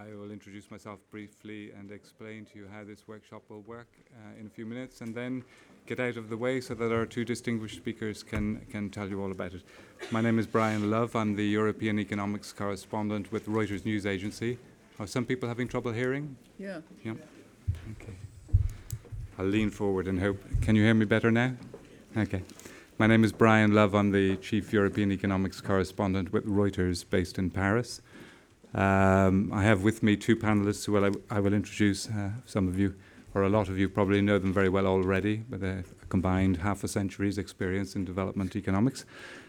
I will introduce myself briefly and explain to you how this workshop will work in a few minutes, and then get out of the way so that our two distinguished speakers can tell you all about it. My name is Brian Love. I'm the European economics correspondent with Reuters News Agency. Are some people having trouble hearing? Yeah. Okay. I'll lean forward and hope. Can you hear me better now? Okay. My name is Brian Love. I'm the Chief European Economics Correspondent with Reuters based in Paris. I have with me two panelists who I will introduce. Some of you, or a lot of you, probably know them very well already, with a combined half a century's experience in development economics.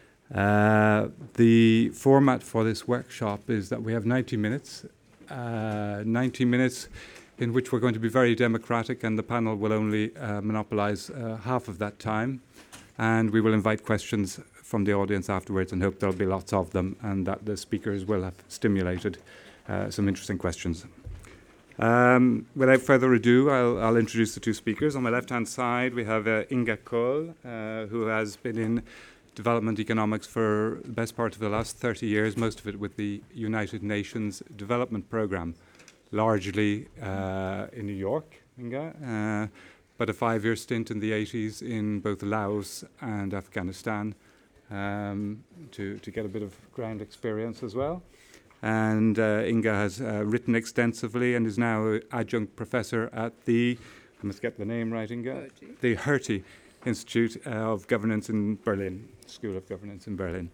The format for this workshop is that we have 90 minutes. 90 minutes in which we're going to be very democratic, and the panel will only monopolize half of that time. And we will invite questions from the audience afterwards and hope there'll be lots of them and that the speakers will have stimulated some interesting questions. Without further ado, I'll introduce the two speakers. On my left-hand side, we have Inga Kohl, who has been in development economics for the best part of the last 30 years, most of it with the United Nations Development Programme, largely in New York, Inga, but a 5-year stint in the 80s in both Laos and Afghanistan to get a bit of ground experience as well. And Inga has written extensively and is now adjunct professor at the, I must get the name right, Inga? Hertie. The Hertie Institute of Governance in Berlin, School of Governance in Berlin.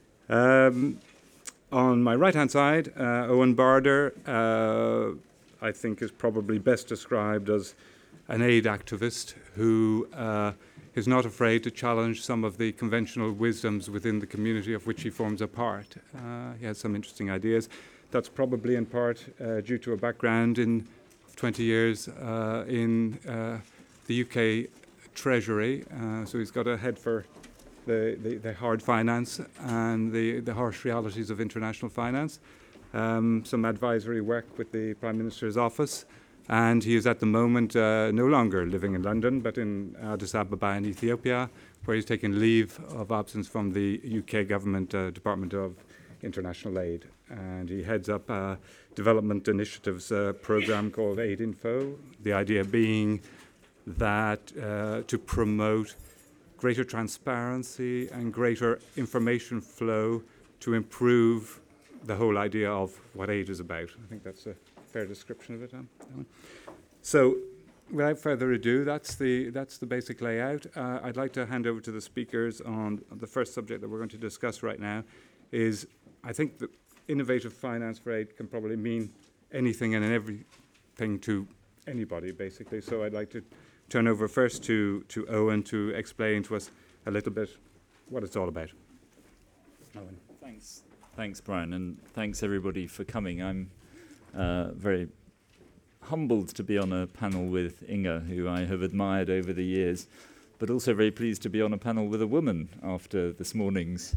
On my right-hand side, Owen Barder, I think is probably best described as an aid activist who is not afraid to challenge some of the conventional wisdoms within the community of which he forms a part. He has some interesting ideas. That's probably in part due to a background in 20 years in the UK Treasury. So he's got a head for the hard finance and the harsh realities of international finance. Some advisory work with the Prime Minister's office. And he is at the moment no longer living in London, but in Addis Ababa in Ethiopia, where he's taken leave of absence from the UK government Department of International Aid. And he heads up a development initiatives program called AidInfo, the idea being that to promote greater transparency and greater information flow to improve the whole idea of what aid is about. I think that's a fair description of it. So, without further ado, that's the basic layout. I'd like to hand over to the speakers on the first subject that we're going to discuss right now. Is I think that innovative finance for aid can probably mean anything and everything to anybody, basically. So I'd like to turn over first to Owen to explain to us a little bit what it's all about. Owen. Thanks, Brian, and thanks everybody for coming. I'm very humbled to be on a panel with Inga, who I have admired over the years, but also very pleased to be on a panel with a woman after this morning's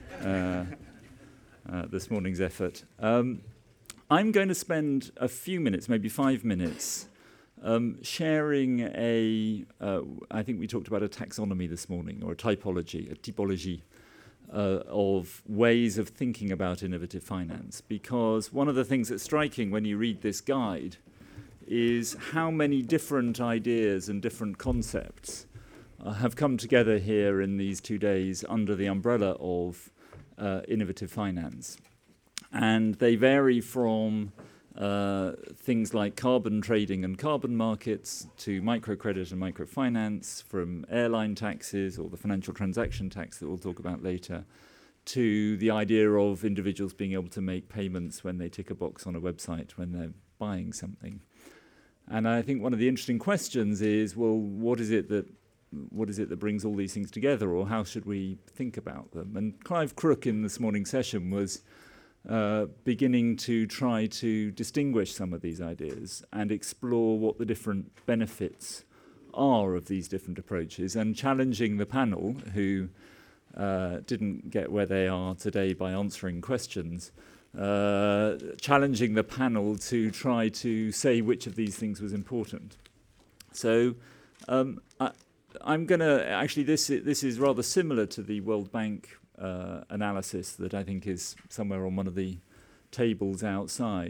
effort. I'm going to spend a few minutes, maybe 5 minutes, sharing I think we talked about a taxonomy this morning, or a typology. Of ways of thinking about innovative finance, because one of the things that's striking when you read this guide is how many different ideas and different concepts have come together here in these 2 days under the umbrella of innovative finance. And they vary from things like carbon trading and carbon markets to microcredit and microfinance, from airline taxes or the financial transaction tax that we'll talk about later, to the idea of individuals being able to make payments when they tick a box on a website when they're buying something. And I think one of the interesting questions is, well, what is it that brings all these things together, or how should we think about them? And Clive Crook in this morning's session was beginning to try to distinguish some of these ideas and explore what the different benefits are of these different approaches, and challenging the panel, who didn't get where they are today by answering questions, challenging the panel to try to say which of these things was important. So I'm going to, actually this is rather similar to the World Bank analysis that I think is somewhere on one of the tables outside.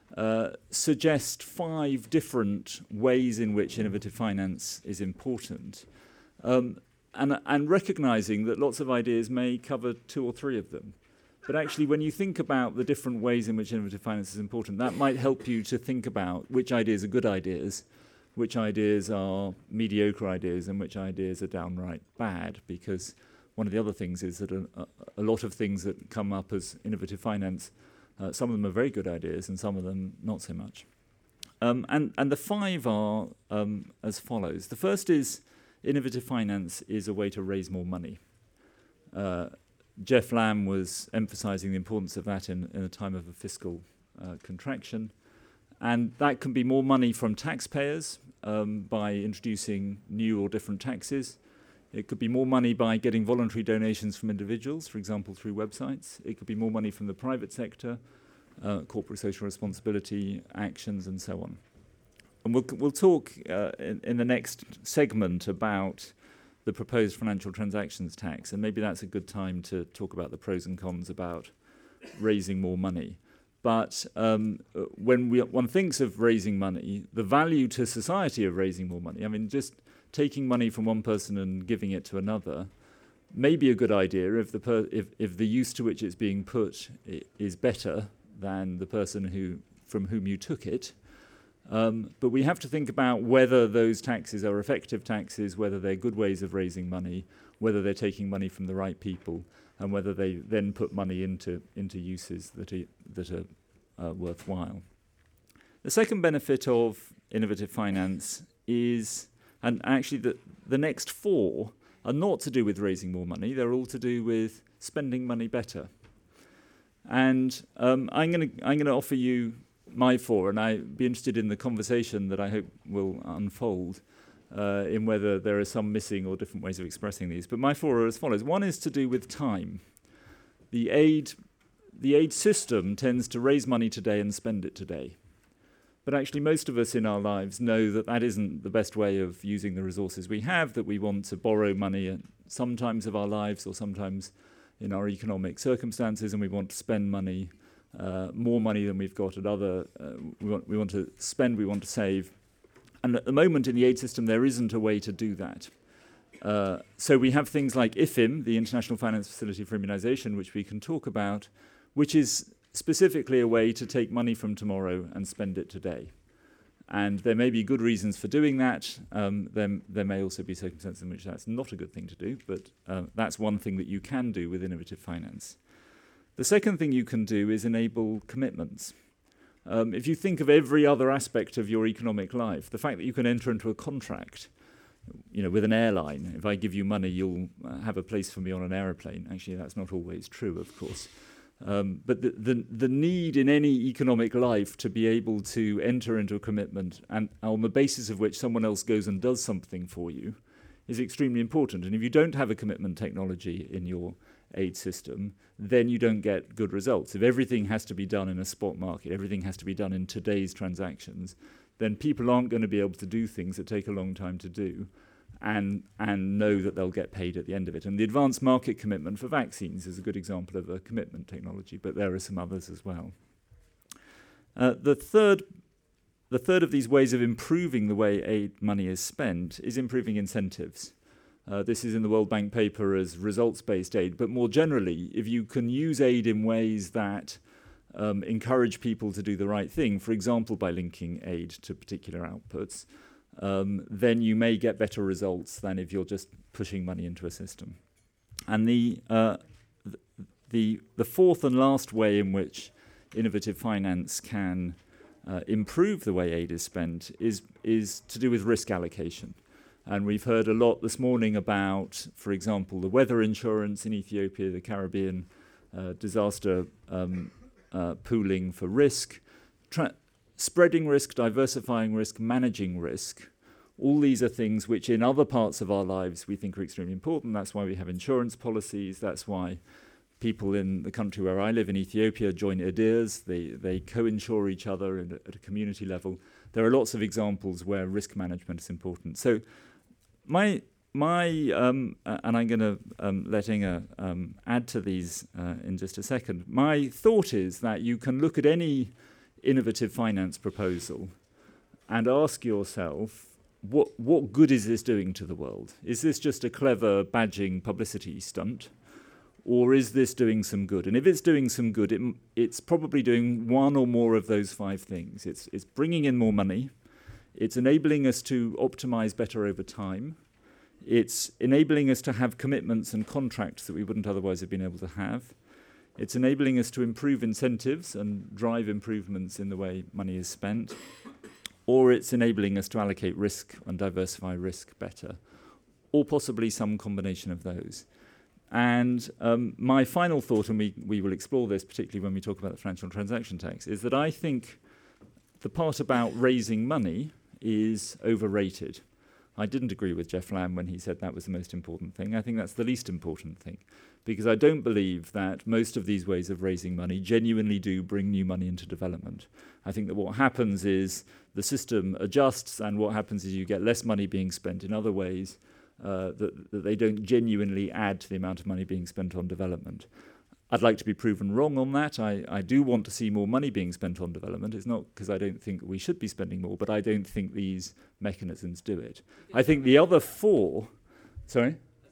suggest 5 different ways in which innovative finance is important, and recognizing that lots of ideas may cover 2 or 3 of them. But actually, when you think about the different ways in which innovative finance is important, that might help you to think about which ideas are good ideas, which ideas are mediocre ideas, and which ideas are downright bad. Because one of the other things is that a lot of things that come up as innovative finance, some of them are very good ideas and some of them not so much. And the 5 are as follows. The first is innovative finance is a way to raise more money. Jeff Lamb was emphasizing the importance of that in a time of a fiscal contraction. And that can be more money from taxpayers by introducing new or different taxes. It could be more money by getting voluntary donations from individuals, for example, through websites. It could be more money from the private sector, corporate social responsibility actions, and so on. And we'll talk in the next segment about the proposed financial transactions tax, and maybe that's a good time to talk about the pros and cons about raising more money. But when one thinks of raising money, the value to society of raising more money, I mean, just taking money from one person and giving it to another may be a good idea if the use to which it's being put is better than the person from whom you took it. But we have to think about whether those taxes are effective taxes, whether they're good ways of raising money, whether they're taking money from the right people, and whether they then put money into uses that are worthwhile. The second benefit of innovative finance is, and actually the next 4 are not to do with raising more money, they're all to do with spending money better. And I'm going to offer you my 4, and I'd be interested in the conversation that I hope will unfold in whether there are some missing or different ways of expressing these. But my 4 are as follows. One is to do with time. The aid system tends to raise money today and spend it today. But actually most of us in our lives know that that isn't the best way of using the resources we have, that we want to borrow money at some times of our lives or sometimes in our economic circumstances, and we want to spend money, more money than we've got at other, we want to spend, we want to save. And at the moment in the aid system, there isn't a way to do that. So we have things like IFIM, the International Finance Facility for Immunization, which we can talk about, which is specifically a way to take money from tomorrow and spend it today. And there may be good reasons for doing that. There may also be circumstances in which that's not a good thing to do, but that's one thing that you can do with innovative finance. The second thing you can do is enable commitments. If you think of every other aspect of your economic life, the fact that you can enter into a contract, with an airline, if I give you money, you'll have a place for me on an aeroplane. Actually, that's not always true, of course. But the need in any economic life to be able to enter into a commitment and on the basis of which someone else goes and does something for you is extremely important. And if you don't have a commitment technology in your aid system, then you don't get good results. If everything has to be done in a spot market, everything has to be done in today's transactions, then people aren't going to be able to do things that take a long time to do and know that they'll get paid at the end of it. And the advanced market commitment for vaccines is a good example of a commitment technology, but there are some others as well. The third of these ways of improving the way aid money is spent is improving incentives. This is in the World Bank paper as results-based aid, but more generally, if you can use aid in ways that encourage people to do the right thing, for example, by linking aid to particular outputs, then you may get better results than if you're just pushing money into a system. And the fourth and last way in which innovative finance can improve the way aid is spent is to do with risk allocation. And we've heard a lot this morning about, for example, the weather insurance in Ethiopia, the Caribbean disaster pooling for risk, spreading risk, diversifying risk, managing risk. All these are things which in other parts of our lives we think are extremely important. That's why we have insurance policies. That's why people in the country where I live in Ethiopia join IDIRs. They co-insure each other at a community level. There are lots of examples where risk management is important. So my and I'm going to let Inga add to these in just a second. My thought is that you can look at any innovative finance proposal and ask yourself, what good is this doing to the world? Is this just a clever badging publicity stunt? Or is this doing some good? And if it's doing some good, it's probably doing one or more of those 5 things. It's bringing in more money. It's enabling us to optimize better over time. It's enabling us to have commitments and contracts that we wouldn't otherwise have been able to have. It's enabling us to improve incentives and drive improvements in the way money is spent. Or it's enabling us to allocate risk and diversify risk better. Or possibly some combination of those. And my final thought, and we will explore this particularly when we talk about the financial transaction tax, is that I think the part about raising money is overrated. I didn't agree with Jeff Lamb when he said that was the most important thing. I think that's the least important thing, because I don't believe that most of these ways of raising money genuinely do bring new money into development. I think that what happens is the system adjusts, and what happens is you get less money being spent in other ways that they don't genuinely add to the amount of money being spent on development. I'd like to be proven wrong on that. I do want to see more money being spent on development. It's not because I don't think we should be spending more, but I don't think these mechanisms do it. I think the other 4... Sorry?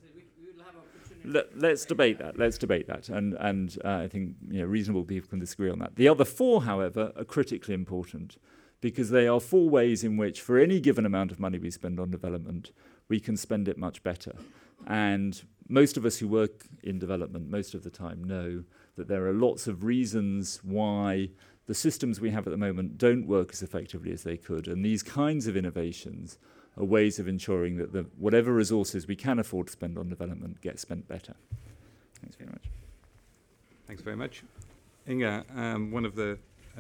Let's debate that. And I think reasonable people can disagree on that. The other 4, however, are critically important, because they are 4 ways in which, for any given amount of money we spend on development, we can spend it much better. And most of us who work in development most of the time know that there are lots of reasons why the systems we have at the moment don't work as effectively as they could. And these kinds of innovations are ways of ensuring that whatever resources we can afford to spend on development get spent better. Thanks very much. Thanks very much. Inga, one of the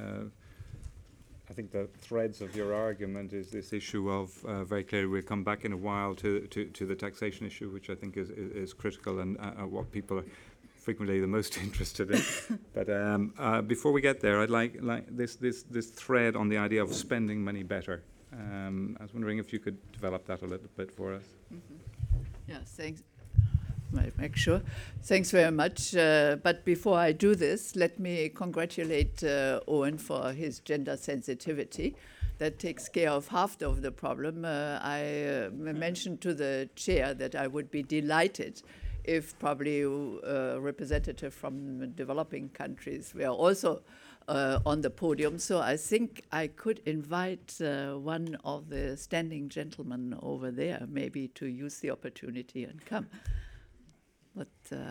I think the threads of your argument is this issue of very clearly we'll come back in a while to the taxation issue, which I think is critical and what people are frequently the most interested in. But before we get there, I'd like this thread on the idea of spending money better. I was wondering if you could develop that a little bit for us. Mm-hmm. Yeah, thanks. Make sure. Thanks very much. But before I do this, let me congratulate Owen for his gender sensitivity. That takes care of half of the problem. I mentioned to the chair that I would be delighted if probably a representative from developing countries were also on the podium. So I think I could invite one of the standing gentlemen over there maybe to use the opportunity and come. But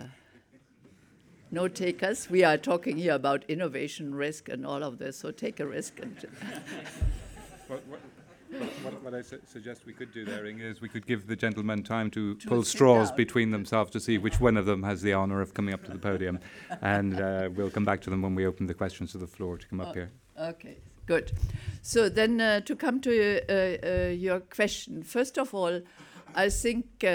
no takers. We are talking here about innovation risk and all of this, so take a risk. And what I suggest we could do there, Inge, is we could give the gentlemen time to pull straws between themselves to see which one of them has the honour of coming up to the podium. And we'll come back to them when we open the questions to the floor to come up here. Okay, good. So then to come to your question, first of all, I think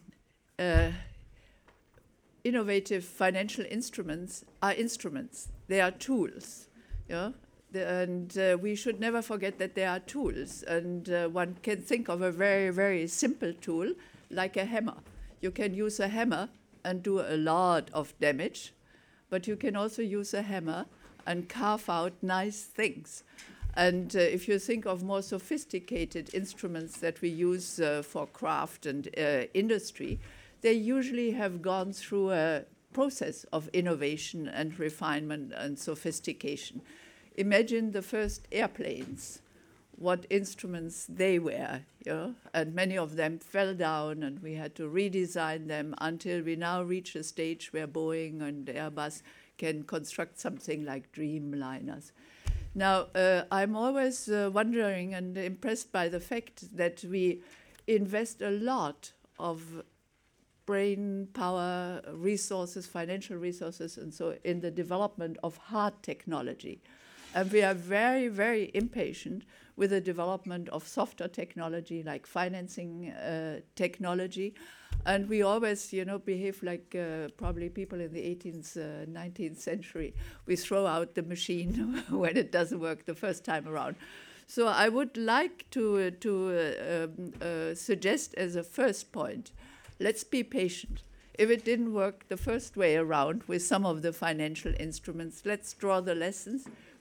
innovative financial instruments are instruments. They are tools, and we should never forget that they are tools. And one can think of a very, very simple tool like a hammer. You can use a hammer and do a lot of damage, but you can also use a hammer and carve out nice things. And if you think of more sophisticated instruments that we use for craft and industry, they usually have gone through a process of innovation and refinement and sophistication. Imagine the first airplanes, what instruments they were, and many of them fell down and we had to redesign them until we now reach a stage where Boeing and Airbus can construct something like Dreamliners. Now, I'm always wondering and impressed by the fact that we invest a lot of brain power, resources, financial resources, and so in the development of hard technology. And we are very, very impatient with the development of softer technology, like financing technology. And we always, behave like probably people in the 18th, 19th century. We throw out the machine when it doesn't work the first time around. So I would like to suggest as a first point, let's be patient. If it didn't work the first way around with some of the financial instruments, let's draw the lessons.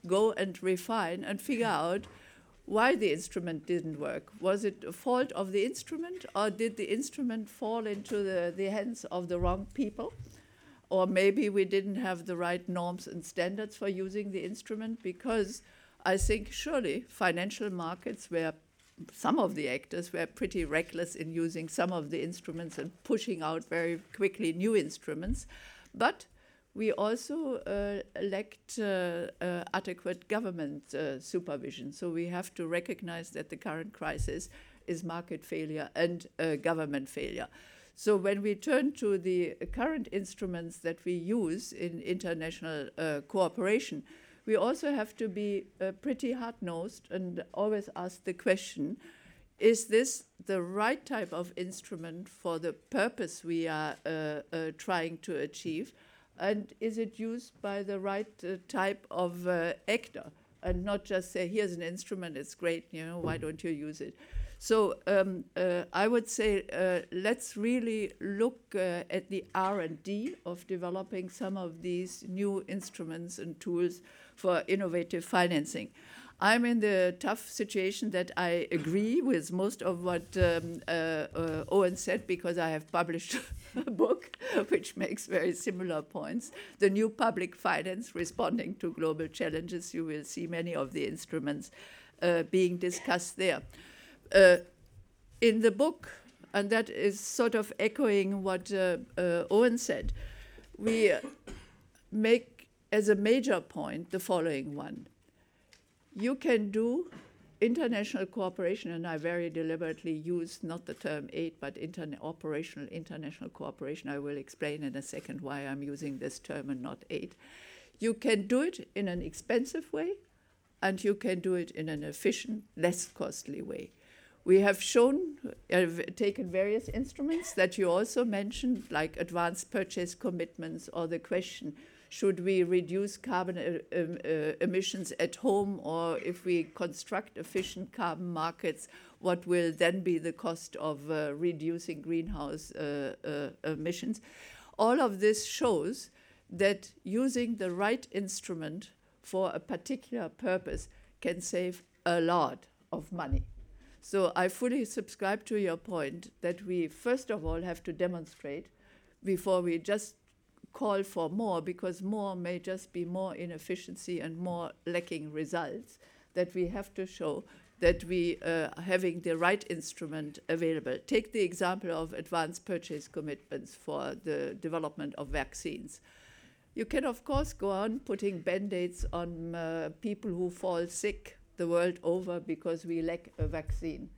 go and refine and figure out why the instrument didn't work. Was it a fault of the instrument, or did the instrument fall into the hands of the wrong people? Or maybe we didn't have the right norms and standards for using the instrument, because I think surely financial markets were, some of the actors were pretty reckless in using some of the instruments and pushing out very quickly new instruments. But we also lacked adequate government supervision. So we have to recognize that the current crisis is market failure and government failure. So when we turn to the current instruments that we use in international cooperation, we also have to be pretty hard-nosed and always ask the question, is this the right type of instrument for the purpose we are trying to achieve? And is it used by the right type of actor? And not just say, here's an instrument, it's great, why don't you use it? So I would say let's really look at the R&D of developing some of these new instruments and tools for innovative financing. I'm in the tough situation that I agree with most of what Owen said, because I have published a book which makes very similar points. The New Public Finance Responding to Global Challenges. You will see many of the instruments being discussed there. In the book, and that is sort of echoing what Owen said, we make as a major point the following one. You can do international cooperation, and I very deliberately use not the term aid, but operational international cooperation. I will explain in a second why I'm using this term and not aid. You can do it in an expensive way, and you can do it in an efficient, less costly way. We have taken various instruments that you also mentioned, like advanced purchase commitments, or the question, should we reduce carbon emissions at home, or if we construct efficient carbon markets, what will then be the cost of reducing greenhouse emissions? All of this shows that using the right instrument for a particular purpose can save a lot of money. So I fully subscribe to your point that we first of all have to demonstrate before we just call for more, because more may just be more inefficiency and more lacking results, that we have to show that we are having the right instrument available. Take the example of advanced purchase commitments for the development of vaccines. You can, of course, go on putting Band-Aids on people who fall sick the world over because we lack a vaccine.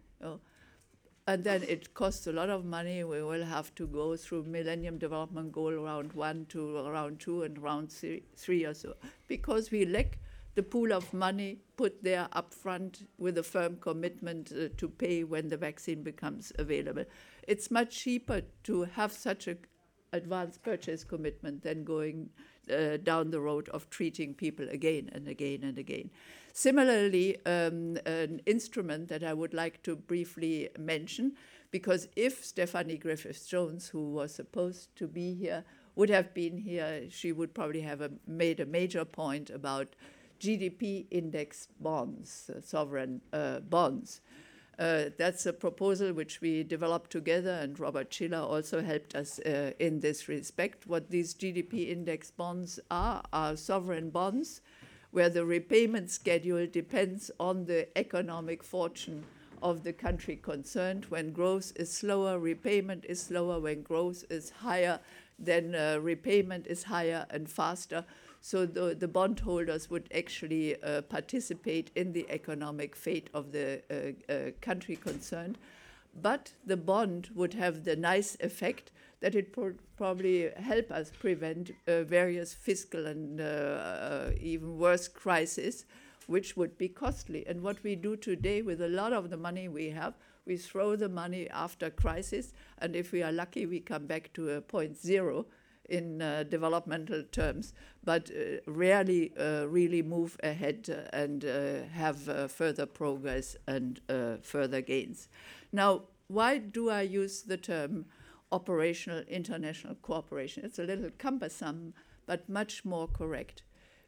And then it costs a lot of money. We will have to go through Millennium Development Goal round 1 to round 2 and round 3 or so, because we lack the pool of money put there up front with a firm commitment to pay when the vaccine becomes available. It's much cheaper to have such an advanced purchase commitment than going down the road of treating people again and again and again. Similarly, an instrument that I would like to briefly mention, because if Stephanie Griffiths-Jones, who was supposed to be here, would have been here, she would probably have made a major point about GDP index bonds, sovereign bonds. That's a proposal which we developed together, and Robert Schiller also helped us in this respect. What these GDP index bonds are sovereign bonds where the repayment schedule depends on the economic fortune of the country concerned. When growth is slower, repayment is slower. When growth is higher, then repayment is higher and faster. So the bondholders would actually participate in the economic fate of the country concerned. But the bond would have the nice effect that it would probably help us prevent various fiscal and even worse crises, which would be costly. And what we do today with a lot of the money we have, we throw the money after crisis, and if we are lucky, we come back to a point zero in developmental terms, but rarely really move ahead and have further progress and further gains. Now, why do I use the term operational international cooperation? It's a little cumbersome, but much more correct.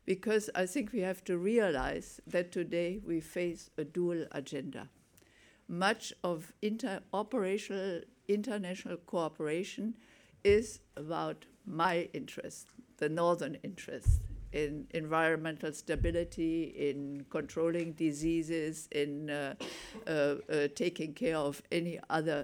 because I think we have to realize that today we face a dual agenda. Much of operational international cooperation is about my interest, the northern interest, in environmental stability, in controlling diseases, in taking care of any other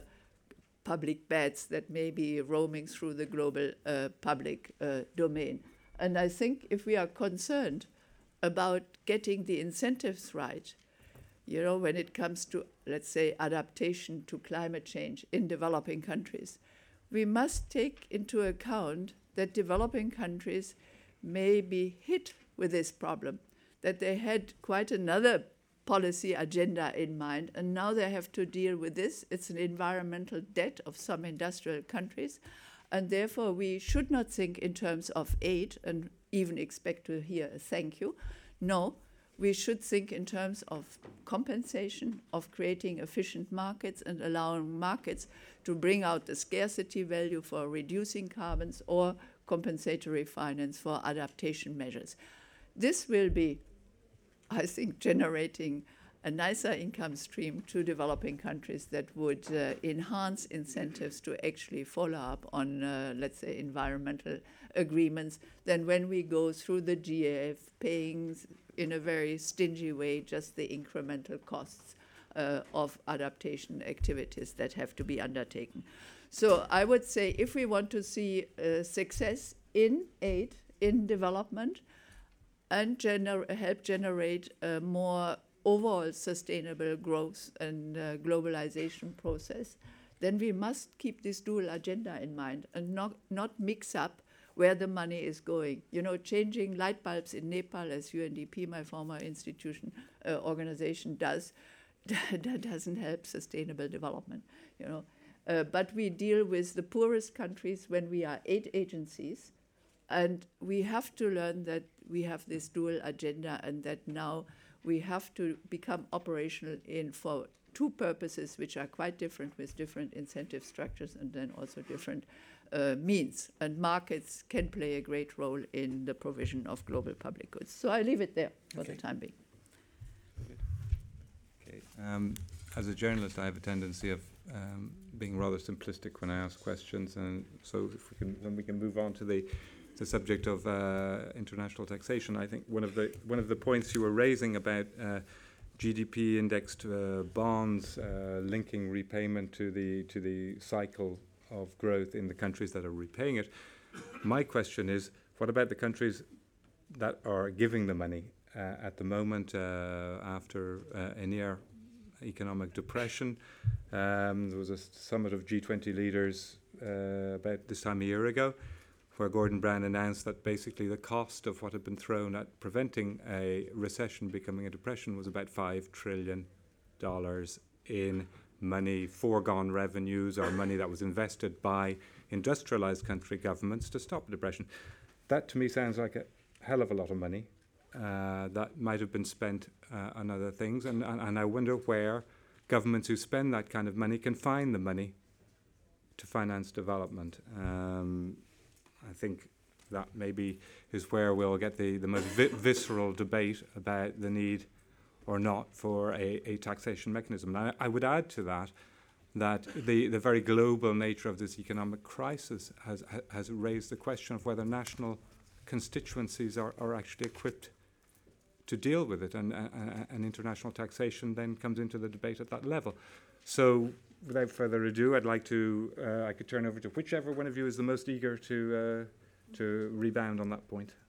public bats that may be roaming through the global public domain. And I think if we are concerned about getting the incentives right, you know, when it comes to, let's say, adaptation to climate change in developing countries, we must take into account that developing countries may be hit with this problem, that they had quite another policy agenda in mind, and now they have to deal with this. It's an environmental debt of some industrial countries, and therefore we should not think in terms of aid and even expect to hear a thank you. No, we should think in terms of compensation, of creating efficient markets and allowing markets to bring out the scarcity value for reducing carbons or compensatory finance for adaptation measures. This will be, I think, generating a nicer income stream to developing countries that would enhance incentives to actually follow up on, let's say, environmental agreements than when we go through the GAF paying in a very stingy way just the incremental costs of adaptation activities that have to be undertaken. So I would say if we want to see success in aid, in development, and help generate a more overall sustainable growth and globalization process, then we must keep this dual agenda in mind and not mix up where the money is going. You know, changing light bulbs in Nepal, as UNDP, my former institution organization, does, that doesn't help sustainable development, you know. But we deal with the poorest countries when we are aid agencies, and we have to learn that we have this dual agenda and that now we have to become operational for two purposes which are quite different with different incentive structures and then also different means. And markets can play a great role in the provision of global public goods. So I leave it there for the time being. Okay. As a journalist, I have a tendency of being rather simplistic when I ask questions, and so if we can move on to the subject of international taxation. I think one of the points you were raising about GDP indexed bonds linking repayment to the cycle of growth in the countries that are repaying it. My question is, what about the countries that are giving the money at the moment after a near economic depression? There was a summit of G20 leaders about this time a year ago, where Gordon Brown announced that basically the cost of what had been thrown at preventing a recession becoming a depression was about $5 trillion in money, foregone revenues, or money that was invested by industrialized country governments to stop the depression. That to me sounds like a hell of a lot of money that might have been spent on other things, and I wonder where governments who spend that kind of money can find the money to finance development. I think that maybe is where we'll get the most visceral debate about the need or not for a taxation mechanism. And I would add to that the very global nature of this economic crisis has raised the question of whether national constituencies are actually equipped to deal with it, and international taxation then comes into the debate at that level. So without further ado, I'd like to, I could turn over to whichever one of you is the most eager to rebound on that point.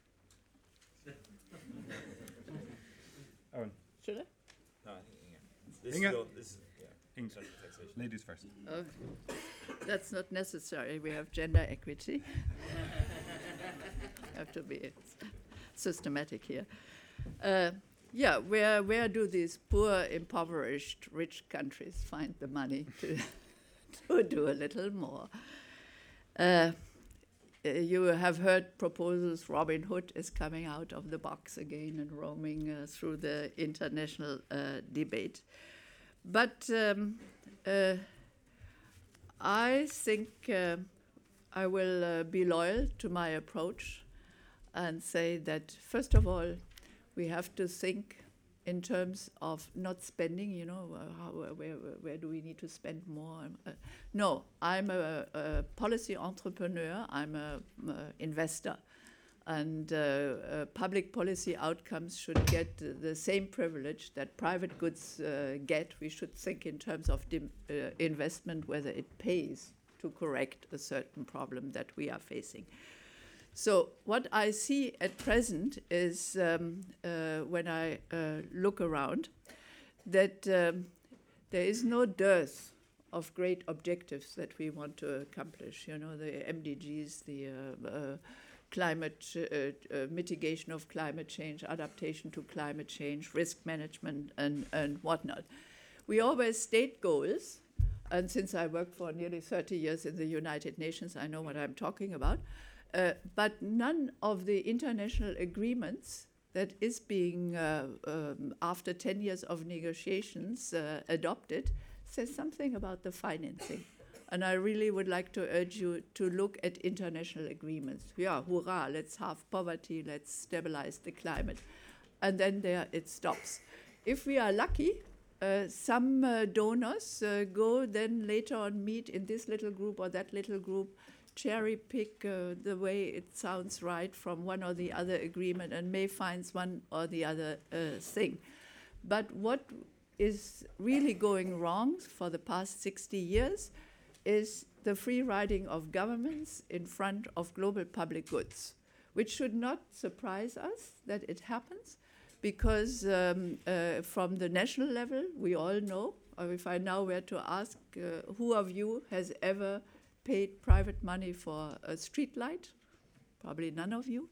Owen. Should I? No, I think Inge. Inge. Ladies first. That's not necessary. We have gender equity. Have to be systematic here. Yeah, where do these poor, impoverished, rich countries find the money to do a little more? You have heard proposals. Robin Hood is coming out of the box again and roaming through the international debate. But I think I will be loyal to my approach. and say that, first of all, we have to think in terms of not spending, where do we need to spend more? No, I'm a policy entrepreneur, I'm a investor. And public policy outcomes should get the same privilege that private goods get. We should think in terms of investment, whether it pays to correct a certain problem that we are facing. So what I see at present is, when I look around, that there is no dearth of great objectives that we want to accomplish. The MDGs, the climate mitigation of climate change, adaptation to climate change, risk management, and whatnot. We always state goals, and since I worked for nearly 30 years in the United Nations, I know what I'm talking about. But none of the international agreements that is being, after 10 years of negotiations, adopted, says something about the financing. And I really would like to urge you to look at international agreements. Yeah, hurrah, let's halve poverty, let's stabilize the climate. And then there it stops. If we are lucky, some donors go then later on meet in this little group or that little group, cherry pick the way it sounds right from one or the other agreement and may find one or the other thing. But what is really going wrong for the past 60 years is the free riding of governments in front of global public goods, which should not surprise us that it happens, because from the national level, we all know, or if I now were to ask who of you has ever paid private money for a street light? Probably none of you,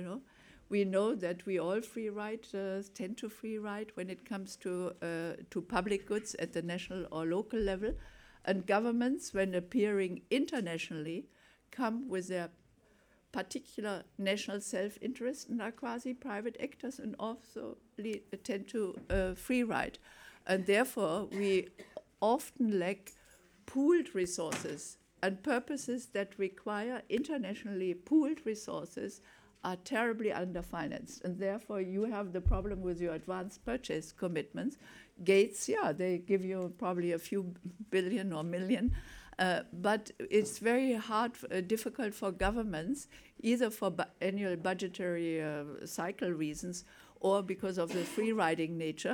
We know that we all tend to free ride when it comes to public goods at the national or local level. And governments, when appearing internationally, come with their particular national self-interest and are quasi-private actors and also tend to free ride. And therefore, we often lack pooled resources, and purposes that require internationally pooled resources are terribly underfinanced. And therefore, you have the problem with your advanced purchase commitments. Gates, they give you probably a few billion or million, but it's very difficult for governments, either for annual budgetary cycle reasons or because of the free-riding nature,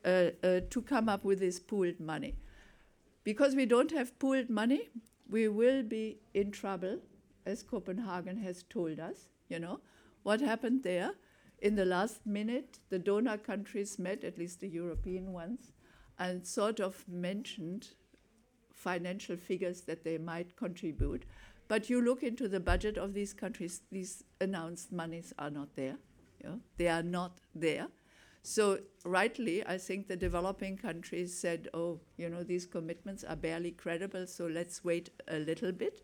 to come up with this pooled money. Because we don't have pooled money, we will be in trouble, as Copenhagen has told us. What happened there? In the last minute, the donor countries met, at least the European ones, and sort of mentioned financial figures that they might contribute. But you look into the budget of these countries, these announced monies are not there. They are not there. So rightly, I think the developing countries said, these commitments are barely credible, so let's wait a little bit.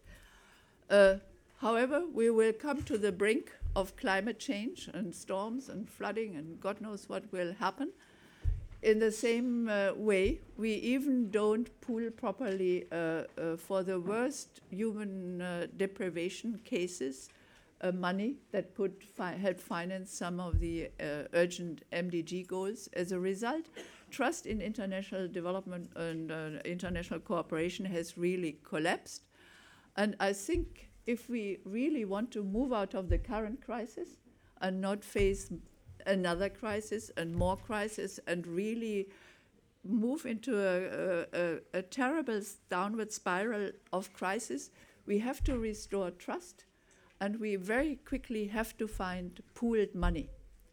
However, we will come to the brink of climate change and storms and flooding and God knows what will happen. In the same way, we even don't pool properly for the worst human deprivation cases money that could help finance some of the urgent MDG goals. As a result, trust in international development and international cooperation has really collapsed. And I think if we really want to move out of the current crisis and not face another crisis and more crisis and really move into a terrible downward spiral of crisis, we have to restore trust. And we very quickly have to find pooled money,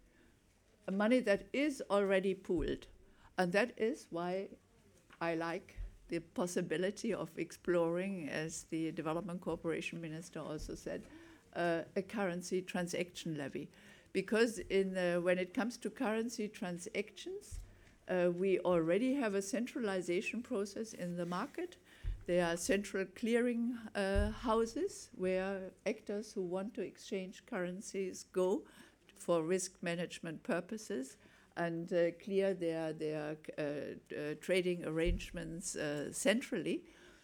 money that is already pooled. And that is why I like the possibility of exploring, as the Development Cooperation Minister also said, a currency transaction levy. Because when it comes to currency transactions, we already have a centralization process in the market. There are central clearing houses where actors who want to exchange currencies go for risk management purposes and clear their trading arrangements centrally.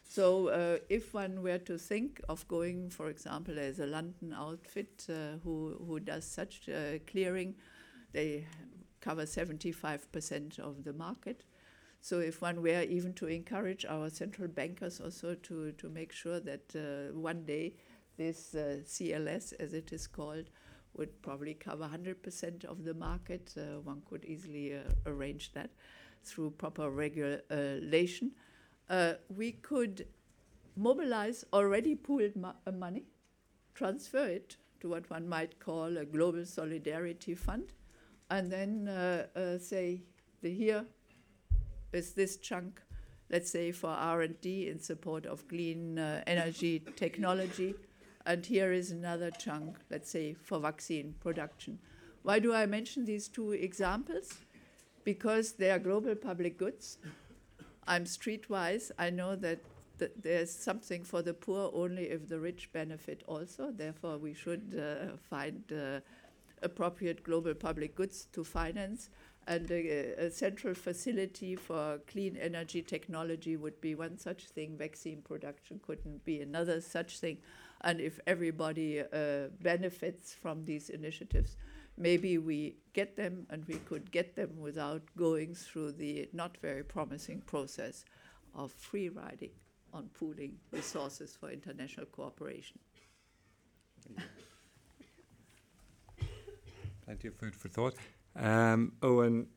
So if one were to think of going, for example, as a London outfit who does such clearing, they cover 75% of the market. So if one were even to encourage our central bankers also to make sure that one day this CLS, as it is called, would probably cover 100% of the market, one could easily arrange that through proper regulation. We could mobilize already pooled money, transfer it to what one might call a global solidarity fund, and then say, here is this chunk, let's say, for R&D in support of clean energy technology, and here is another chunk, let's say, for vaccine production. Why do I mention these two examples? Because they are global public goods. I'm streetwise. I know that there's something for the poor only if the rich benefit also. Therefore, we should find appropriate global public goods to finance. And a central facility for clean energy technology would be one such thing. Vaccine production couldn't be another such thing. And if everybody benefits from these initiatives, maybe we get them, and we could get them without going through the not very promising process of free riding on pooling resources for international cooperation. Plenty of food for thought. Owen,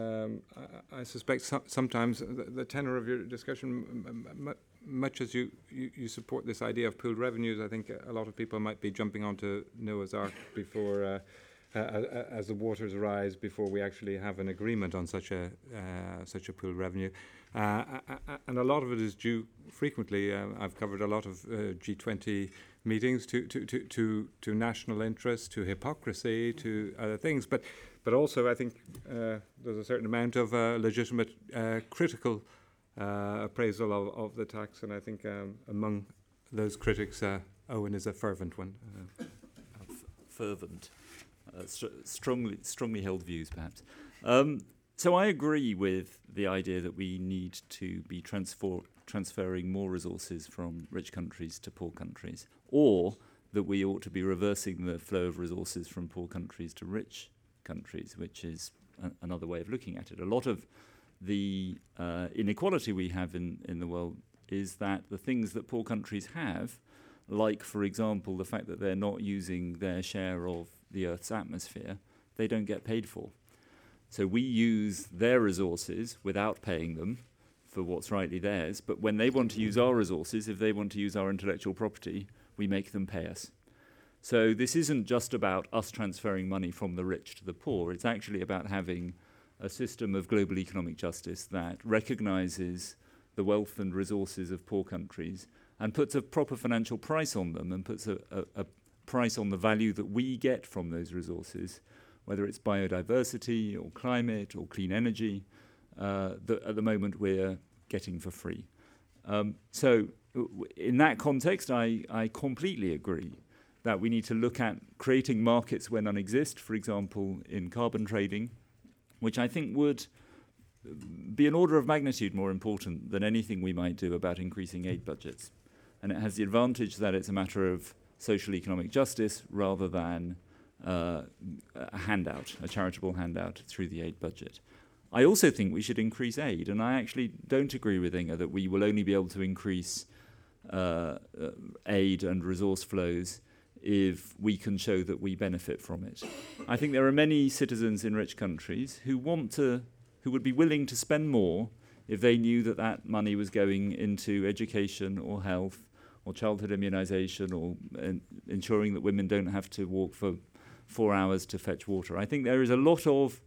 I suspect sometimes the tenor of your discussion, much as you support this idea of pooled revenues, I think a lot of people might be jumping onto Noah's Ark before, as the waters rise, before we actually have an agreement on such a pooled revenue. And a lot of it is due frequently. I've covered a lot of G20 meetings to national interest, to hypocrisy, to other things. But also, I think there's a certain amount of legitimate critical appraisal of the tax, and I think among those critics, Owen is a fervent one. Fervent, strongly held views, perhaps. So I agree with the idea that we need to be transferring more resources from rich countries to poor countries, or that we ought to be reversing the flow of resources from poor countries to rich countries, which is another way of looking at it. A lot of the inequality we have in the world is that the things that poor countries have, like, for example, the fact that they're not using their share of the Earth's atmosphere, they don't get paid for. So we use their resources without paying them for what's rightly theirs, but when they want to use our resources, if they want to use our intellectual property, we make them pay us. So this isn't just about us transferring money from the rich to the poor. It's actually about having a system of global economic justice that recognizes the wealth and resources of poor countries and puts a proper financial price on them, and puts a price on the value that we get from those resources, whether it's biodiversity or climate or clean energy, that at the moment we're getting for free. So in that context, I completely agree that we need to look at creating markets where none exist, for example, in carbon trading, which I think would be an order of magnitude more important than anything we might do about increasing aid budgets. And it has the advantage that it's a matter of social economic justice rather than a handout, a charitable handout through the aid budget. I also think we should increase aid, and I actually don't agree with Inga that we will only be able to increase aid and resource flows if we can show that we benefit from it. I think there are many citizens in rich countries who would be willing to spend more if they knew that that money was going into education or health or childhood immunization or ensuring that women don't have to walk for 4 hours to fetch water. I think there is a lot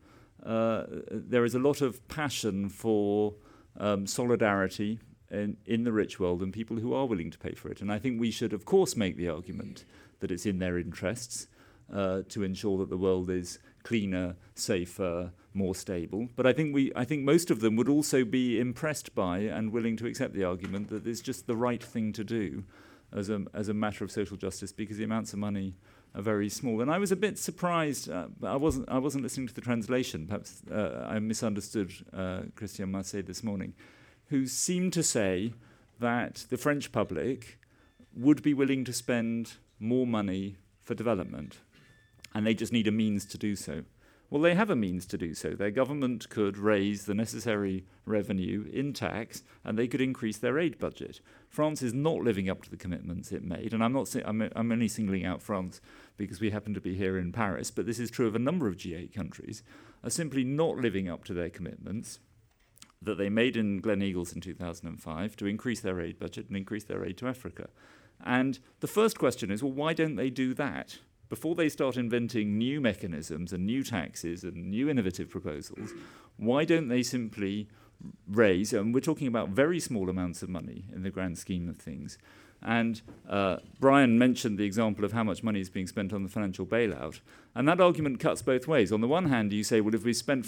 of passion for solidarity in the rich world and people who are willing to pay for it. And I think we should, of course, make the argument that it's in their interests to ensure that the world is cleaner, safer, more stable. But I think most of them would also be impressed by and willing to accept the argument that it's just the right thing to do as a matter of social justice, because the amounts of money are very small. And I was a bit surprised. I wasn't listening to the translation. Perhaps I misunderstood Christian Massé this morning, who seemed to say that the French public would be willing to spend more money for development, and they just need a means to do so. Well, they have a means to do so. Their government could raise the necessary revenue in tax, and they could increase their aid budget. France is not living up to the commitments it made, and I'm only singling out France because we happen to be here in Paris, but this is true of a number of G8 countries, are simply not living up to their commitments that they made in Glen Eagles in 2005 to increase their aid budget and increase their aid to Africa. And the first question is, well, why don't they do that? Before they start inventing new mechanisms and new taxes and new innovative proposals, why don't they simply raise, and we're talking about very small amounts of money in the grand scheme of things. And Brian mentioned the example of how much money is being spent on the financial bailout. And that argument cuts both ways. On the one hand, you say, well, if we spent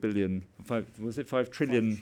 $5 trillion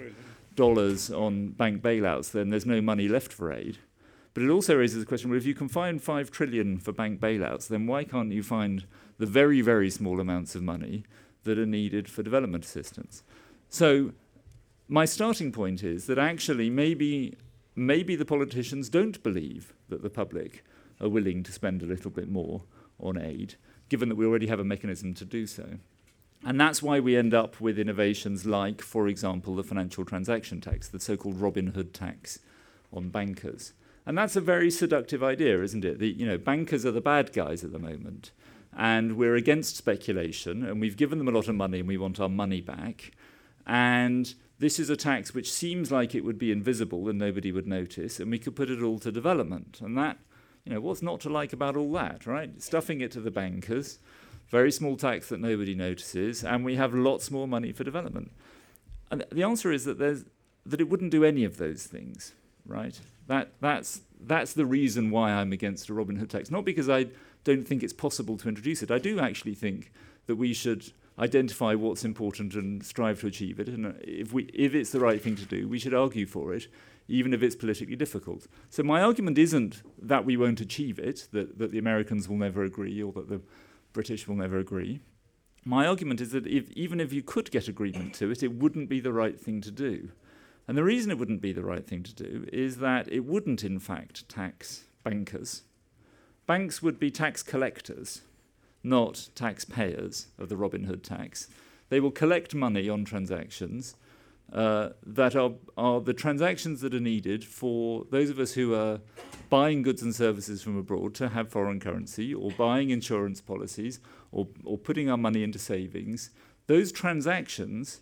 on bank bailouts, then there's no money left for aid. But it also raises the question, well, if you can find $5 trillion for bank bailouts, then why can't you find the very, very small amounts of money that are needed for development assistance? So my starting point is that actually maybe the politicians don't believe that the public are willing to spend a little bit more on aid, given that we already have a mechanism to do so. And that's why we end up with innovations like, for example, the financial transaction tax, the so-called Robin Hood tax on bankers. And that's a very seductive idea, isn't it? Bankers are the bad guys at the moment, and we're against speculation, and we've given them a lot of money, and we want our money back. And this is a tax which seems like it would be invisible and nobody would notice, and we could put it all to development. And that, what's not to like about all that, right? Stuffing it to the bankers, very small tax that nobody notices, and we have lots more money for development. And the answer is that it wouldn't do any of those things, right? That's the reason why I'm against a Robin Hood tax. Not because I don't think it's possible to introduce it. I do actually think that we should identify what's important and strive to achieve it. And if it's the right thing to do, we should argue for it, even if it's politically difficult. So my argument isn't that we won't achieve it, that the Americans will never agree or that the British will never agree. My argument is that even if you could get agreement to it, it wouldn't be the right thing to do. And the reason it wouldn't be the right thing to do is that it wouldn't, in fact, tax bankers. Banks would be tax collectors, not taxpayers of the Robin Hood tax. They will collect money on transactions that are the transactions that are needed for those of us who are buying goods and services from abroad to have foreign currency, or buying insurance policies, or putting our money into savings. Those transactions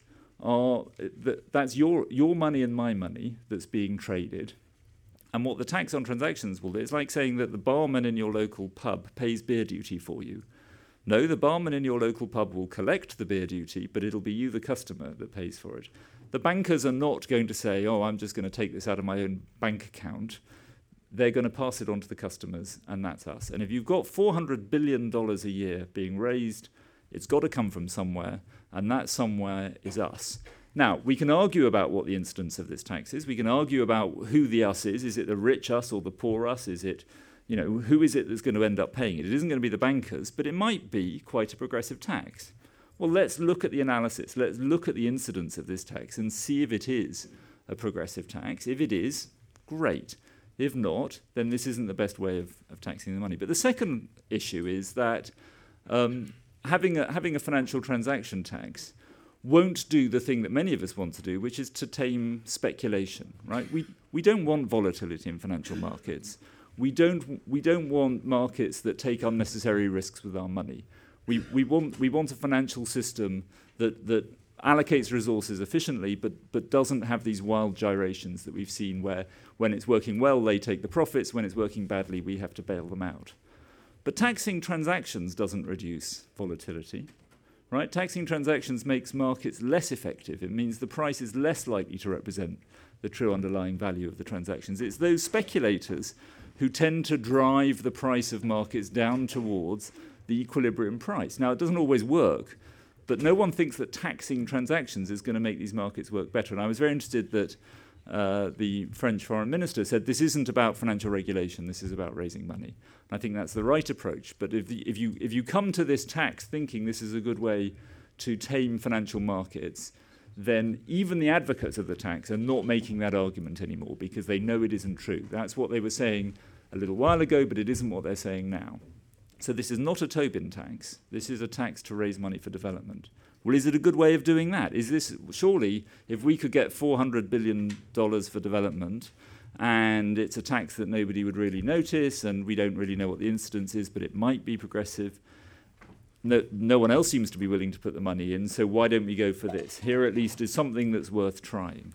that's your money and my money that's being traded. And what the tax on transactions will do, it's like saying that the barman in your local pub pays beer duty for you. No, the barman in your local pub will collect the beer duty, but it'll be you, the customer, that pays for it. The bankers are not going to say, oh, I'm just going to take this out of my own bank account. They're going to pass it on to the customers, and that's us. And if you've got $400 billion a year being raised, it's got to come from somewhere, and that somewhere is us. Now, we can argue about what the incidence of this tax is. We can argue about who the us is. Is it the rich us or the poor us? Is it, who is it that's going to end up paying it? It isn't going to be the bankers, but it might be quite a progressive tax. Well, let's look at the analysis. Let's look at the incidence of this tax and see if it is a progressive tax. If it is, great. If not, then this isn't the best way of taxing the money. But the second issue is that having a financial transaction tax won't do the thing that many of us want to do, which is to tame speculation, right? We don't want volatility in financial markets. We don't want markets that take unnecessary risks with our money. We want a financial system that allocates resources efficiently, but doesn't have these wild gyrations that we've seen where when it's working well, they take the profits. When it's working badly, we have to bail them out. But taxing transactions doesn't reduce volatility. Right? Taxing transactions makes markets less effective. It means the price is less likely to represent the true underlying value of the transactions. It's those speculators who tend to drive the price of markets down towards the equilibrium price. Now, it doesn't always work, but no one thinks that taxing transactions is going to make these markets work better. And I was very interested that the French foreign minister said this isn't about financial regulation, this is about raising money. I think that's the right approach. But if you come to this tax thinking this is a good way to tame financial markets, then even the advocates of the tax are not making that argument anymore because they know it isn't true. That's what they were saying a little while ago, but it isn't what they're saying now. So this is not a Tobin tax. This is a tax to raise money for development. Well, is it a good way of doing that? Is this, surely, if we could get $400 billion for development, and it's a tax that nobody would really notice, and we don't really know what the incidence is, but it might be progressive. No one else seems to be willing to put the money in, so why don't we go for this? Here at least is something that's worth trying.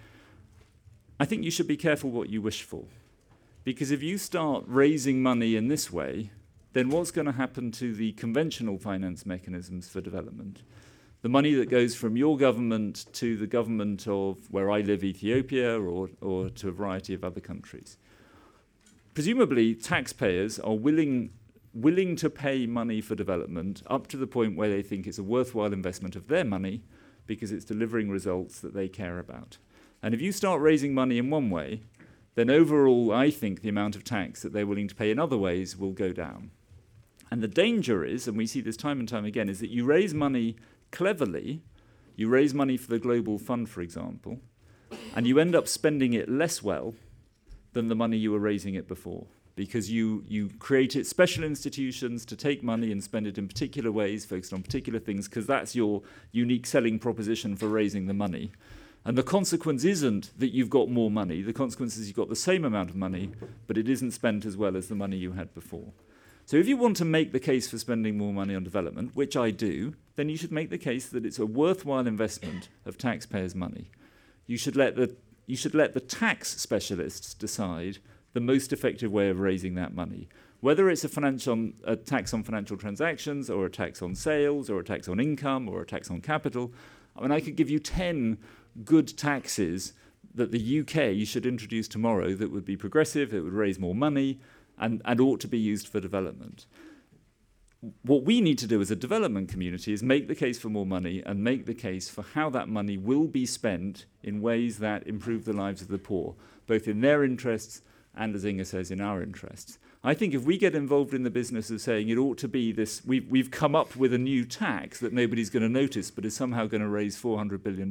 I think you should be careful what you wish for, because if you start raising money in this way, then what's going to happen to the conventional finance mechanisms for development? The money that goes from your government to the government of where I live, Ethiopia, or to a variety of other countries. Presumably, taxpayers are willing to pay money for development up to the point where they think it's a worthwhile investment of their money because it's delivering results that they care about. And if you start raising money in one way, then overall, I think the amount of tax that they're willing to pay in other ways will go down. And the danger is, and we see this time and time again, is that you raise money cleverly, you raise money for the Global Fund, for example, and you end up spending it less well than the money you were raising it before, because you created special institutions to take money and spend it in particular ways, focused on particular things, because that's your unique selling proposition for raising the money. And the consequence isn't that you've got more money. The consequence is you've got the same amount of money, but it isn't spent as well as the money you had before. So if you want to make the case for spending more money on development, which I do, then you should make the case that it's a worthwhile investment of taxpayers' money. You should let the tax specialists decide the most effective way of raising that money. Whether it's a tax on financial transactions, or a tax on sales, or a tax on income, or a tax on capital. I mean, I could give you 10 good taxes that the UK should introduce tomorrow that would be progressive, that would raise more money, and ought to be used for development. What we need to do as a development community is make the case for more money and make the case for how that money will be spent in ways that improve the lives of the poor, both in their interests and, as Inga says, in our interests. I think if we get involved in the business of saying it ought to be this, we've come up with a new tax that nobody's going to notice but is somehow going to raise $400 billion,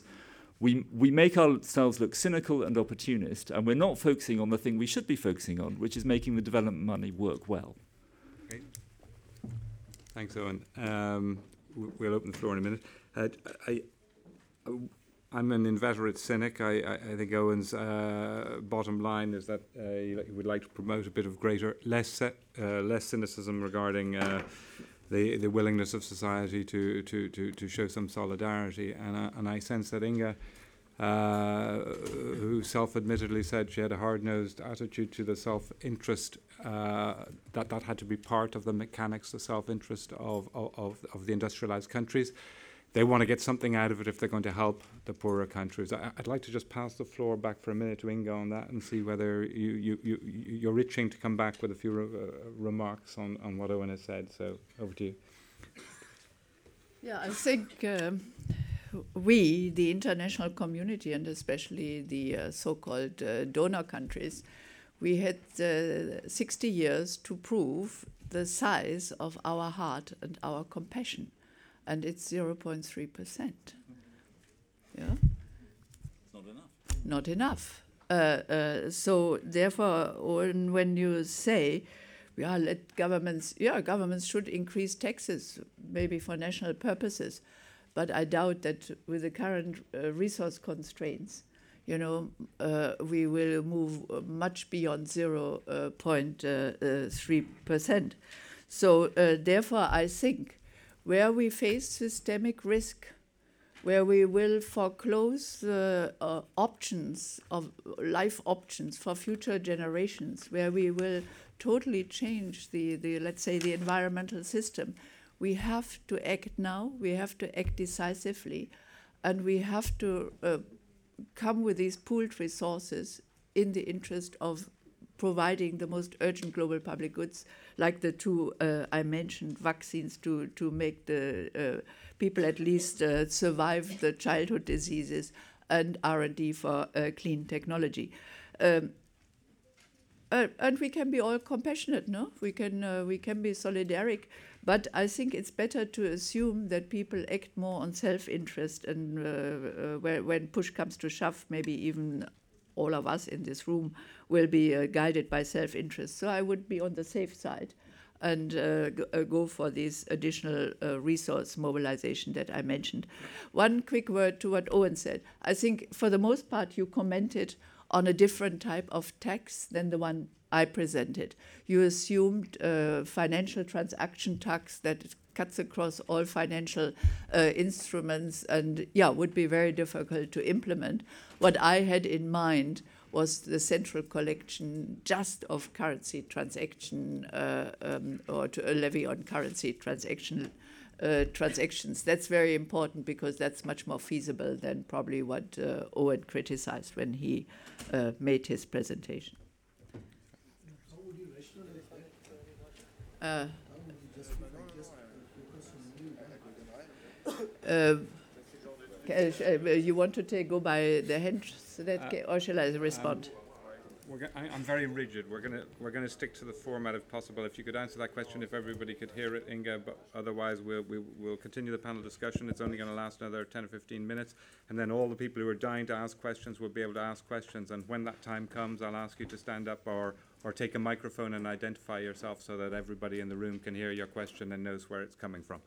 we make ourselves look cynical and opportunist, and we're not focusing on the thing we should be focusing on, which is making the development money work well. Okay. Thanks, Owen. We'll open the floor in a minute. I'm an inveterate cynic. I think Owen's bottom line is that he would like to promote a bit of less cynicism regarding the willingness of society to show some solidarity. And I sense that Inga, who self-admittedly said she had a hard-nosed attitude to the self-interest, that had to be part of the mechanics, the self-interest of the industrialized countries. They want to get something out of it if they're going to help the poorer countries. I'd like to just pass the floor back for a minute to Inga on that and see whether you're itching to come back with a few remarks on what Owen has said. So over to you. Yeah, I think we, the international community, and especially the so-called donor countries, we had 60 years to prove the size of our heart and our compassion. And it's 0.3%. Yeah, It's not enough. Not enough. So therefore, when you say, let governments should increase taxes, maybe for national purposes, but I doubt that with the current resource constraints, we will move much beyond 0.3%. So therefore, I think where we face systemic risk, where we will foreclose the life options for future generations, where we will totally change the let's say, the environmental system, we have to act now, we have to act decisively, and we have to come with these pooled resources in the interest of providing the most urgent global public goods, like the two I mentioned, vaccines to make the people at least survive the childhood diseases, and R&D for clean technology. and we can be all compassionate, no? We can be solidaric, but I think it's better to assume that people act more on self-interest, and when push comes to shove, maybe even all of us in this room will be guided by self-interest. So I would be on the safe side and go for this additional resource mobilization that I mentioned. One quick word to what Owen said. I think for the most part you commented on a different type of tax than the one I presented. You assumed financial transaction tax that cuts across all financial instruments and, would be very difficult to implement. What I had in mind was the central collection just of currency transaction or to a levy on currency transactions. That's very important because that's much more feasible than probably what Owen criticized when he made his presentation. You want to go by the hand, or shall I respond? I'm very rigid. We're going to stick to the format if possible. If you could answer that question, if everybody could hear it, Inga. But otherwise, we'll continue the panel discussion. It's only going to last another 10 or 15 minutes, and then all the people who are dying to ask questions will be able to ask questions. And when that time comes, I'll ask you to stand up or take a microphone and identify yourself so that everybody in the room can hear your question and knows where it's coming from.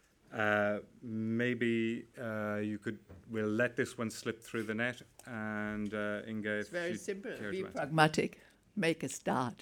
We'll let this one slip through the net, and Inga, it's very simple. Be pragmatic. Make a start.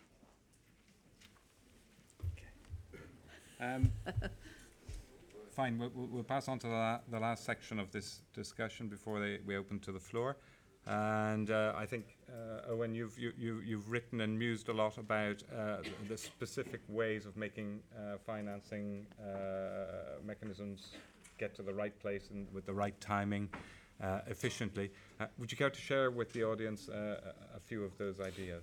Okay. Fine. We'll pass on to the last section of this discussion before we open to the floor. And I think, Owen, you've written and mused a lot about the specific ways of making financing mechanisms get to the right place and with the right timing efficiently. Would you care to share with the audience a few of those ideas?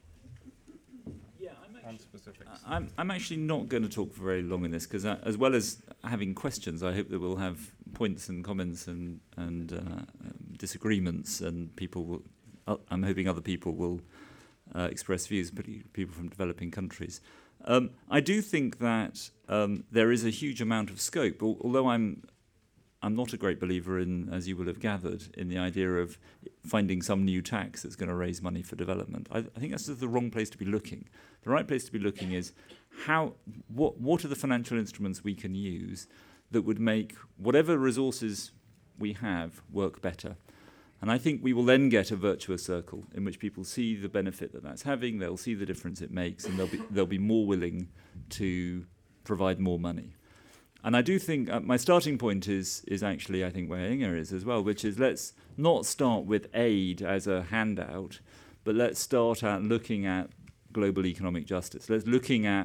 I'm actually not going to talk for very long in this because as well as having questions, I hope that we'll have points and comments and disagreements, and people will. I'm hoping other people will express views, particularly people from developing countries. I do think that there is a huge amount of scope, although I'm not a great believer in, as you will have gathered, in the idea of finding some new tax that's going to raise money for development. I think that's just the wrong place to be looking. The right place to be looking is what are the financial instruments we can use that would make whatever resources we have work better. And I think we will then get a virtuous circle in which people see the benefit that that's having, they'll see the difference it makes, and they'll be more willing to provide more money. And I do think my starting point is actually, I think, where Inga is as well, which is let's not start with aid as a handout, but let's start out looking at global economic justice. Let's look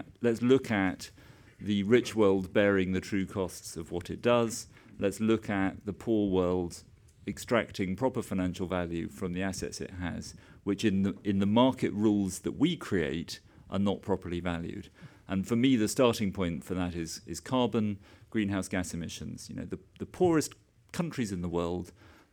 at the rich world bearing the true costs of what it does. Let's look at the poor world extracting proper financial value from the assets it has, which in the market rules that we create are not properly valued. And for me, the starting point for that is carbon, greenhouse gas emissions. You know, the poorest countries in the world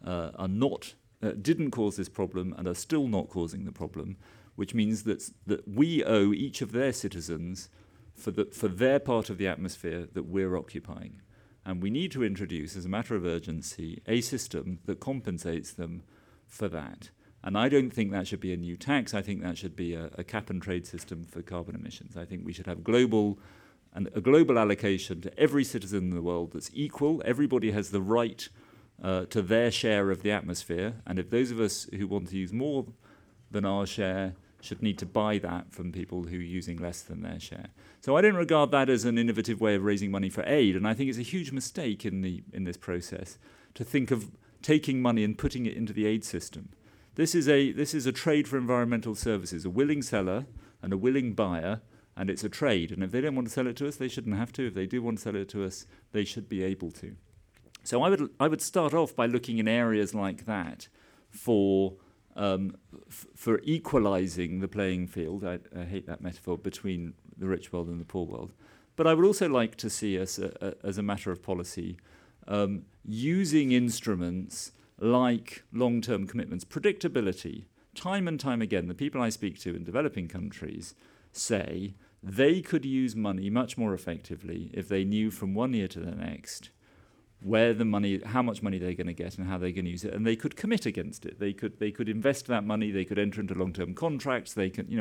didn't cause this problem and are still not causing the problem, which means that we owe each of their citizens for their part of the atmosphere that we're occupying. And we need to introduce, as a matter of urgency, a system that compensates them for that. And I don't think that should be a new tax. I think that should be a cap-and-trade system for carbon emissions. I think we should have a global allocation to every citizen in the world that's equal. Everybody has the right to their share of the atmosphere. And if those of us who want to use more than our share should need to buy that from people who are using less than their share. So I don't regard that as an innovative way of raising money for aid, and I think it's a huge mistake in this process to think of taking money and putting it into the aid system. This is a trade for environmental services, a willing seller and a willing buyer, and it's a trade. And if they don't want to sell it to us, they shouldn't have to. If they do want to sell it to us, they should be able to. So I would start off by looking in areas like that for equalizing the playing field. I hate that metaphor, between the rich world and the poor world. But I would also like to see us, as a matter of policy, using instruments like long-term commitments, predictability, time and time again, the people I speak to in developing countries say they could use money much more effectively if they knew from one year to the next where the money, how much money they're going to get and how they're going to use it, and they could commit against it. They could invest that money. They could enter into long-term contracts. They could,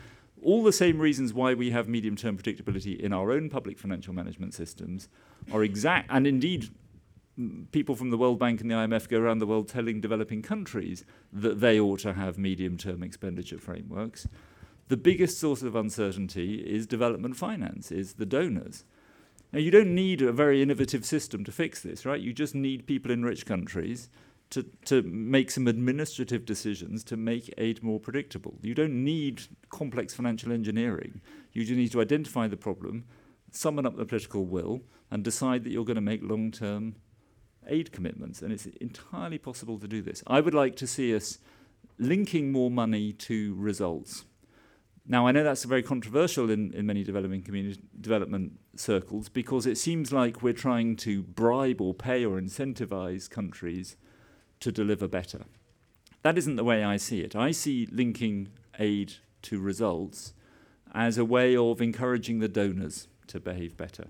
all the same reasons why we have medium-term predictability in our own public financial management systems are exact. And indeed, people from the World Bank and the IMF go around the world telling developing countries that they ought to have medium-term expenditure frameworks. The biggest source of uncertainty is development finance, is the donors. Now, you don't need a very innovative system to fix this, right? You just need people in rich countries to make some administrative decisions to make aid more predictable. You don't need complex financial engineering. You just need to identify the problem, summon up the political will, and decide that you're going to make long-term aid commitments. And it's entirely possible to do this. I would like to see us linking more money to results. Now, I know that's very controversial in many development circles, because it seems like we're trying to bribe or pay or incentivize countries to deliver better. That isn't the way I see it. I see linking aid to results as a way of encouraging the donors to behave better.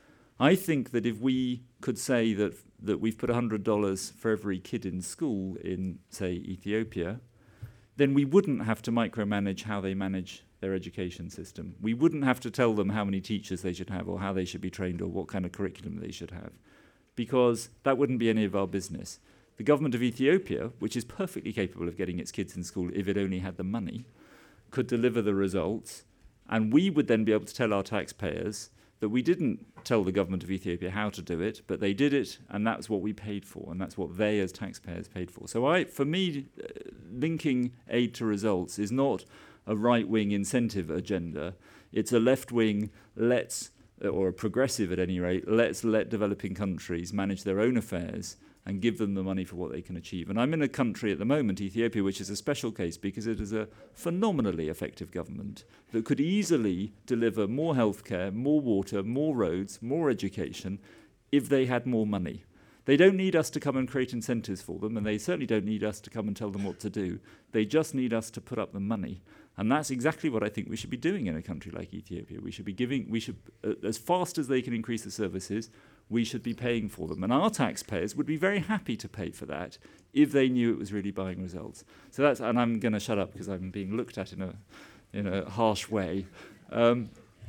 I think that if we could say that we've put $100 for every kid in school in, say, Ethiopia, then we wouldn't have to micromanage how they manage their education system. We wouldn't have to tell them how many teachers they should have or how they should be trained or what kind of curriculum they should have, because that wouldn't be any of our business. The government of Ethiopia, which is perfectly capable of getting its kids in school if it only had the money, could deliver the results, and we would then be able to tell our taxpayers that we didn't tell the government of Ethiopia how to do it, but they did it, and that's what we paid for, and that's what they as taxpayers paid for. So for me, linking aid to results is not a right-wing incentive agenda. It's a left-wing, or a progressive at any rate, let's let developing countries manage their own affairs and give them the money for what they can achieve. And I'm in a country at the moment, Ethiopia, which is a special case because it is a phenomenally effective government that could easily deliver more healthcare, more water, more roads, more education if they had more money. They don't need us to come and create incentives for them, and they certainly don't need us to come and tell them what to do. They just need us to put up the money. And that's exactly what I think we should be doing in a country like Ethiopia. We should, as fast as they can increase the services, we should be paying for them. And our taxpayers would be very happy to pay for that if they knew it was really buying results. So that's, and I'm going to shut up because I'm being looked at in a harsh way. So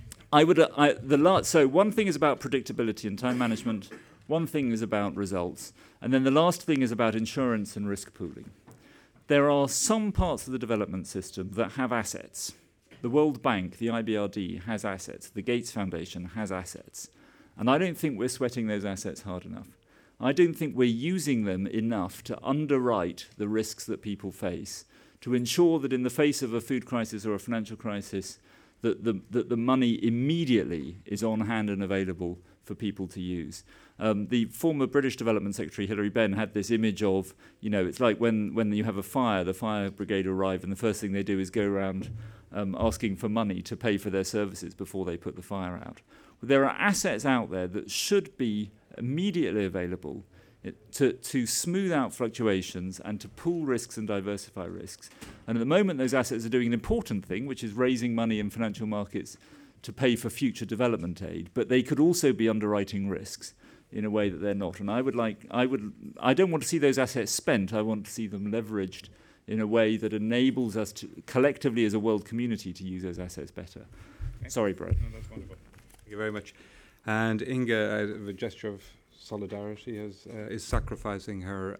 one thing is about predictability and time management. One thing is about results. And then the last thing is about insurance and risk pooling. There are some parts of the development system that have assets. The World Bank, the IBRD, has assets. The Gates Foundation has assets. And I don't think we're sweating those assets hard enough. I don't think we're using them enough to underwrite the risks that people face, to ensure that in the face of a food crisis or a financial crisis, that the money immediately is on hand and available for people to use. The former British Development Secretary, Hilary Benn, had this image of, it's like when you have a fire, the fire brigade arrive, and the first thing they do is go around asking for money to pay for their services before they put the fire out. There are assets out there that should be immediately available to smooth out fluctuations and to pool risks and diversify risks. And at the moment, those assets are doing an important thing, which is raising money in financial markets to pay for future development aid. But they could also be underwriting risks in a way that they're not. And I don't want to see those assets spent. I want to see them leveraged in a way that enables us to, collectively as a world community, to use those assets better. Okay. Sorry, Brad. No, that's wonderful. Thank you very much. And Inga, a gesture of solidarity, is sacrificing her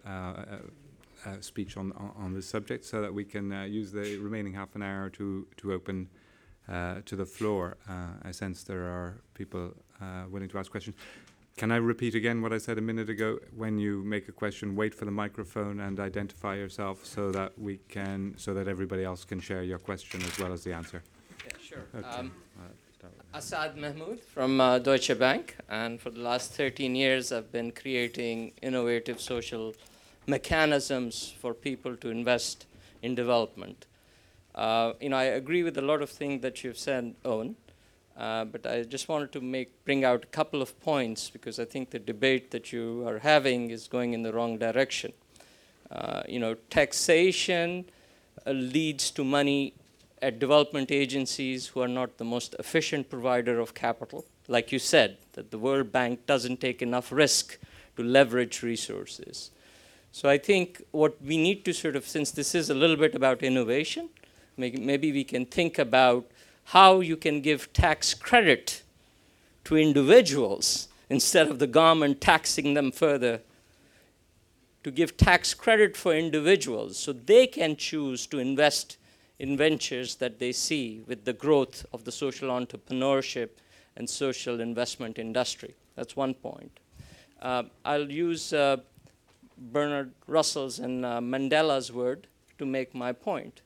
speech on this subject so that we can use the remaining half an hour to open to the floor. I sense there are people willing to ask questions. Can I repeat again what I said a minute ago? When you make a question, wait for the microphone and identify yourself so that everybody else can share your question as well as the answer. Yeah, sure. Okay. Asad Mahmoud from Deutsche Bank, and for the last 13 years I've been creating innovative social mechanisms for people to invest in development. I agree with a lot of things that you've said, Owen, but I just wanted to bring out a couple of points because I think the debate that you are having is going in the wrong direction. Taxation leads to money at development agencies who are not the most efficient provider of capital. Like you said, that the World Bank doesn't take enough risk to leverage resources. So I think what we need to sort of, since this is a little bit about innovation, maybe we can think about how you can give tax credit to individuals instead of the government taxing them further, to give tax credit for individuals so they can choose to invest in ventures that they see with the growth of the social entrepreneurship and social investment industry. That's one point. I'll use Bernard Russell's and Mandela's word to make my point.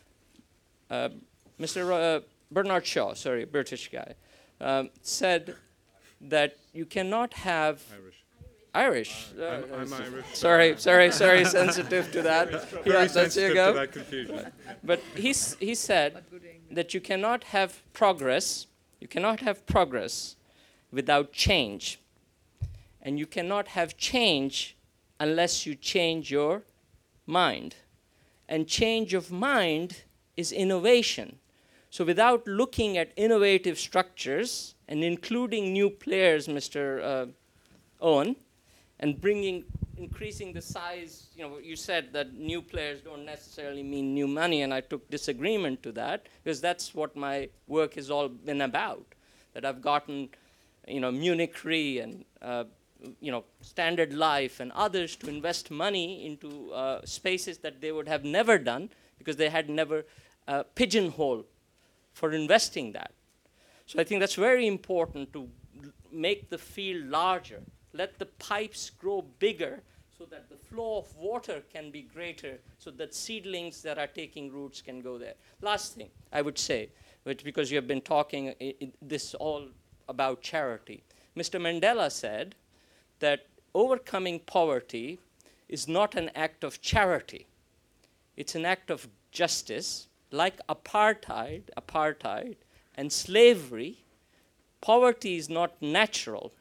Bernard Shaw, sorry, British guy, said that you cannot have Irish. I'm Irish. Sorry, sensitive to that. Very There you sensitive go. to that confusion. But he said that you cannot have progress. You cannot have progress without change, and you cannot have change unless you change your mind. And change of mind is innovation. So without looking at innovative structures and including new players, Mr. Owen, and increasing the size, you said that new players don't necessarily mean new money, and I took disagreement to that, because that's what my work has all been about, that I've gotten, Munich Re and, Standard Life and others to invest money into spaces that they would have never done because they had never pigeonholed for investing that. So I think that's very important to make the field larger. Let the pipes grow bigger so that the flow of water can be greater, so that seedlings that are taking roots can go there. Last thing I would say, which because you have been talking this all about charity. Mr. Mandela said that overcoming poverty is not an act of charity. It's an act of justice. Like apartheid and slavery, poverty is not natural.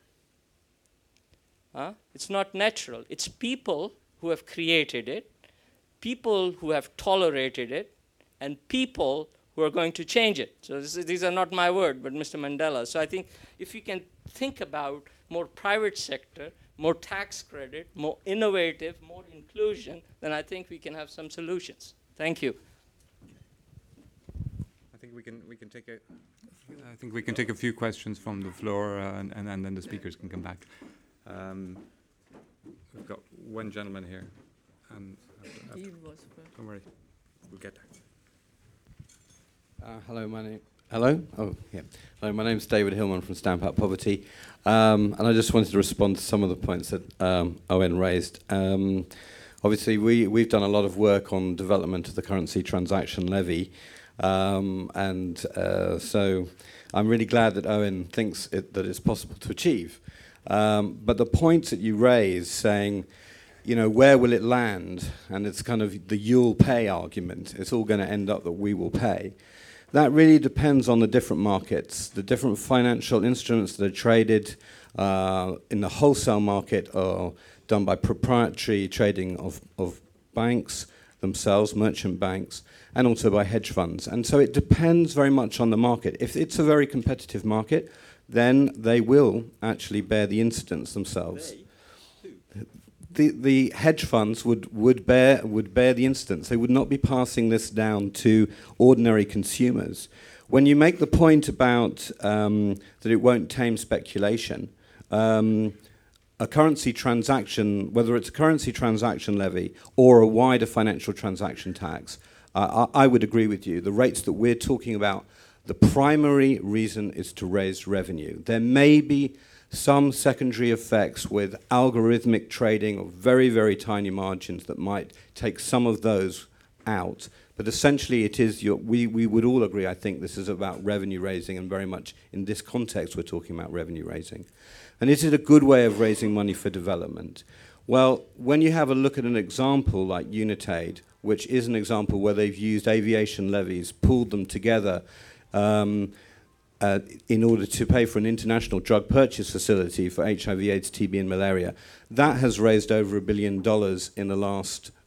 It's not natural. It's people who have created it, people who have tolerated it, and people who are going to change it. So these are not my word, but Mr. Mandela. So I think if you can think about more private sector, more tax credit, more innovative, more inclusion, then I think we can have some solutions. Thank you. I think we can take a few questions from the floor, and then the speakers can come back. We've got one gentleman here. Don't worry, we'll get there. Hello, my name's David Hillman from Stamp Out Poverty, and I just wanted to respond to some of the points that Owen raised. Obviously, we've done a lot of work on development of the currency transaction levy, so I'm really glad that Owen thinks that it's possible to achieve. But the points that you raised, saying, where will it land? And it's kind of the you'll pay argument. It's all going to end up that we will pay. That really depends on the different markets. The different financial instruments that are traded in the wholesale market are done by proprietary trading of banks themselves, merchant banks, and also by hedge funds. And so it depends very much on the market. If it's a very competitive market, then they will actually bear the incidence themselves. The hedge funds would bear the incidence. They would not be passing this down to ordinary consumers. When you make the point about that it won't tame speculation, a currency transaction, whether it's a currency transaction levy or a wider financial transaction tax, I would agree with you. The rates that we're talking about, the primary reason is to raise revenue. There may be some secondary effects with algorithmic trading of very, very tiny margins that might take some of those out. But essentially it is, we would all agree, I think, this is about revenue raising, and very much in this context we're talking about revenue raising. And is it a good way of raising money for development? Well, when you have a look at an example like Unitaid, which is an example where they've used aviation levies, pooled them together in order to pay for an international drug purchase facility for HIV, AIDS, TB, and malaria. That has raised over $1 billion in the last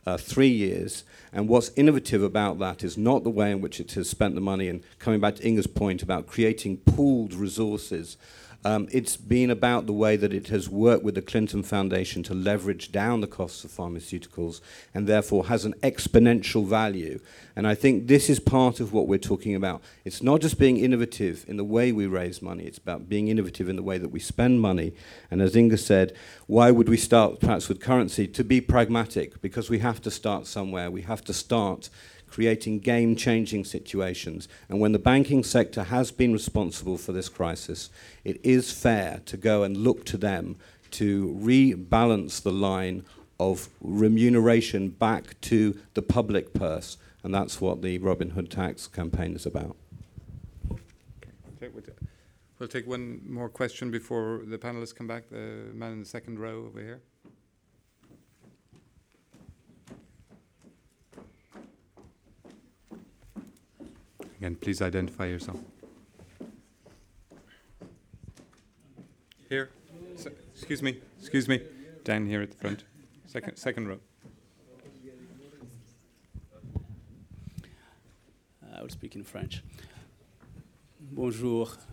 3 years. And what's innovative about that is not the way in which it has spent the money, and coming back to Inga's point about creating pooled resources. It's been about the way that it has worked with the Clinton Foundation to leverage down the costs of pharmaceuticals and therefore has an exponential value. And I think this is part of what we're talking about. It's not just being innovative in the way we raise money, it's about being innovative in the way that we spend money. And as Inga said, why would we start perhaps with currency? To be pragmatic, because we have to start somewhere. We have to start creating game-changing situations. And when the banking sector has been responsible for this crisis, it is fair to go and look to them to rebalance the line of remuneration back to the public purse. And that's what the Robin Hood tax campaign is about. Okay, we'll take one more question before the panelists come back. The man in the second row over here. Again, please identify yourself. Here. Excuse me. Down here at the front. Second row. I will speak in French. Bonjour.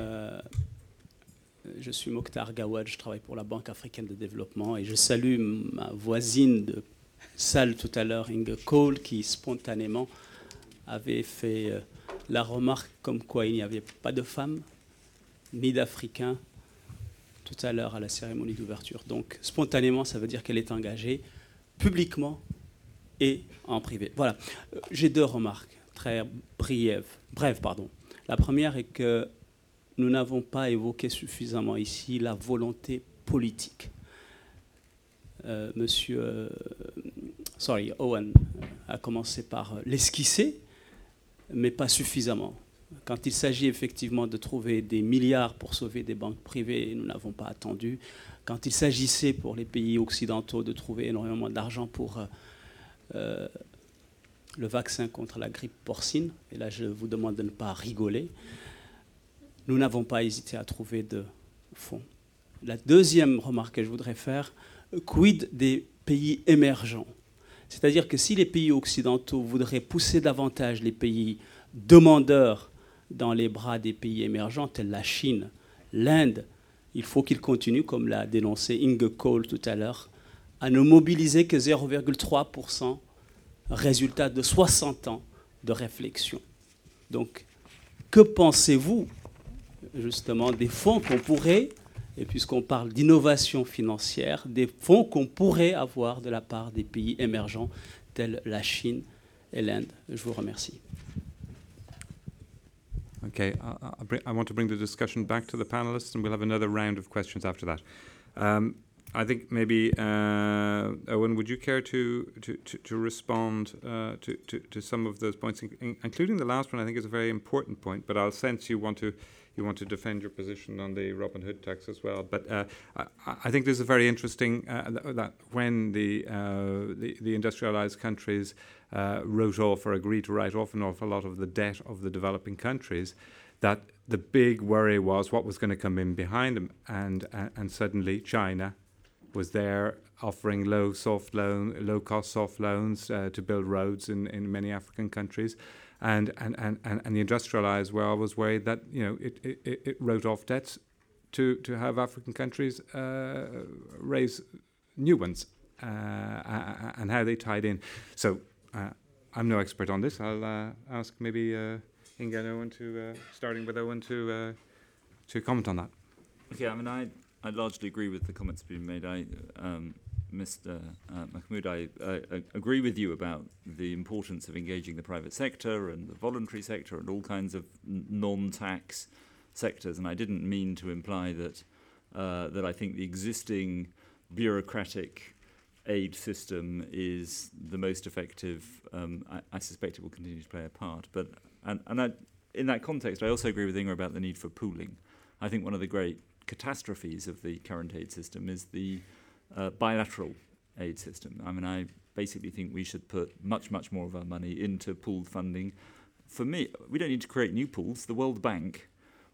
Je suis Mokhtar Gawad, je travaille pour la Banque africaine de développement et je salue ma voisine de salle tout à l'heure, Inga Cole, qui spontanément avait fait la remarque comme quoi il n'y avait pas de femmes ni d'Africains tout à l'heure à la cérémonie d'ouverture. Donc spontanément, ça veut dire qu'elle est engagée publiquement et en privé. Voilà. J'ai 2 remarques très brèves. La première est que nous n'avons pas évoqué suffisamment ici la volonté politique. Owen a commencé par l'esquisser, mais pas suffisamment. Quand il s'agit effectivement de trouver des milliards pour sauver des banques privées, nous n'avons pas attendu. Quand il s'agissait pour les pays occidentaux de trouver énormément d'argent pour le vaccin contre la grippe porcine, et là je vous demande de ne pas rigoler, nous n'avons pas hésité à trouver de fonds. La deuxième remarque que je voudrais faire, quid des pays émergents ? C'est-à-dire que si les pays occidentaux voudraient pousser davantage les pays demandeurs dans les bras des pays émergents, tels la Chine, l'Inde, il faut qu'ils continuent, comme l'a dénoncé Inga Cole tout à l'heure, à ne mobiliser que 0,3%, résultat de 60 ans de réflexion. Donc, que pensez-vous justement des fonds qu'on pourrait, et puisqu'on parle d'innovation financière, des fonds qu'on pourrait avoir de la part des pays émergents tels la Chine et l'Inde? Je vous remercie. Okay, I want to bring the discussion back to the panelists, and we'll have another round of questions after that. I think maybe Owen, would you care to respond to some of those points, including the last one? I think is a very important point, but I'll sense you want to defend your position on the Robin Hood tax as well. But I think this is very interesting that when the industrialized countries wrote off or agreed to write off an awful lot of the debt of the developing countries, that the big worry was what was going to come in behind them, and suddenly China was there offering low-cost soft loans to build roads in many African countries. And the industrialized world was worried that it wrote off debts to have African countries raise new ones, and how they tied in. So I'm no expert on this. I'll ask maybe Inga and Owen starting with Owen to comment on that. Okay, I mean I largely agree with the comments being made. Mr. Mahmoud, I agree with you about the importance of engaging the private sector and the voluntary sector and all kinds of non-tax sectors. And I didn't mean to imply that I think the existing bureaucratic aid system is the most effective. I suspect it will continue to play a part. But in that context, I also agree with Inga about the need for pooling. I think one of the great catastrophes of the current aid system is the bilateral aid system. I mean, I basically think we should put much more of our money into pooled funding. For me, we don't need to create new pools. The World Bank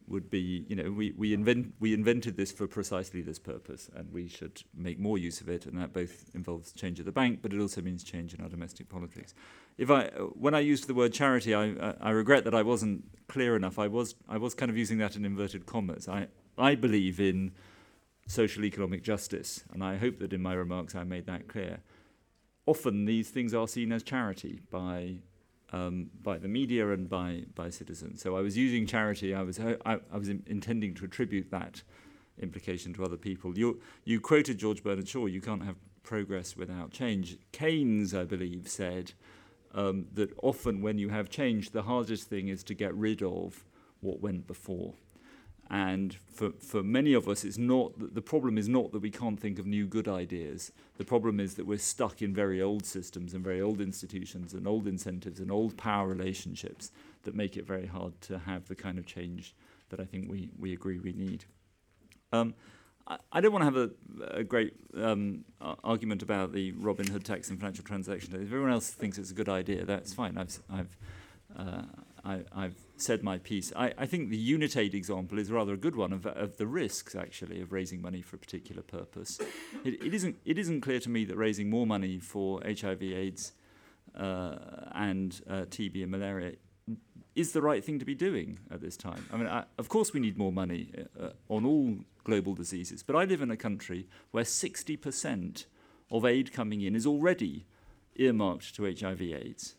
would be, we invented this for precisely this purpose, and we should make more use of it, and that both involves change of the bank, but it also means change in our domestic politics. When I used the word charity, I regret that I wasn't clear enough. I was kind of using that in inverted commas. I believe in social economic justice, and I hope that in my remarks I made that clear. Often these things are seen as charity by the media and by citizens. So I was using charity. I was intending to attribute that implication to other people. You quoted George Bernard Shaw. You can't have progress without change. Keynes, I believe, said that often when you have change, the hardest thing is to get rid of what went before. And for many of us, the problem is not that we can't think of new good ideas. The problem is that we're stuck in very old systems and very old institutions and old incentives and old power relationships that make it very hard to have the kind of change that I think we agree we need. I don't want to have a great argument about the Robin Hood tax and financial transaction tax. If everyone else thinks it's a good idea, that's fine. I've said my piece. I think the Unitaid example is rather a good one of the risks, actually, of raising money for a particular purpose. It isn't clear to me that raising more money for HIV/AIDS and TB and malaria is the right thing to be doing at this time. I mean, of course we need more money on all global diseases, but I live in a country where 60% of aid coming in is already earmarked to HIV/AIDS,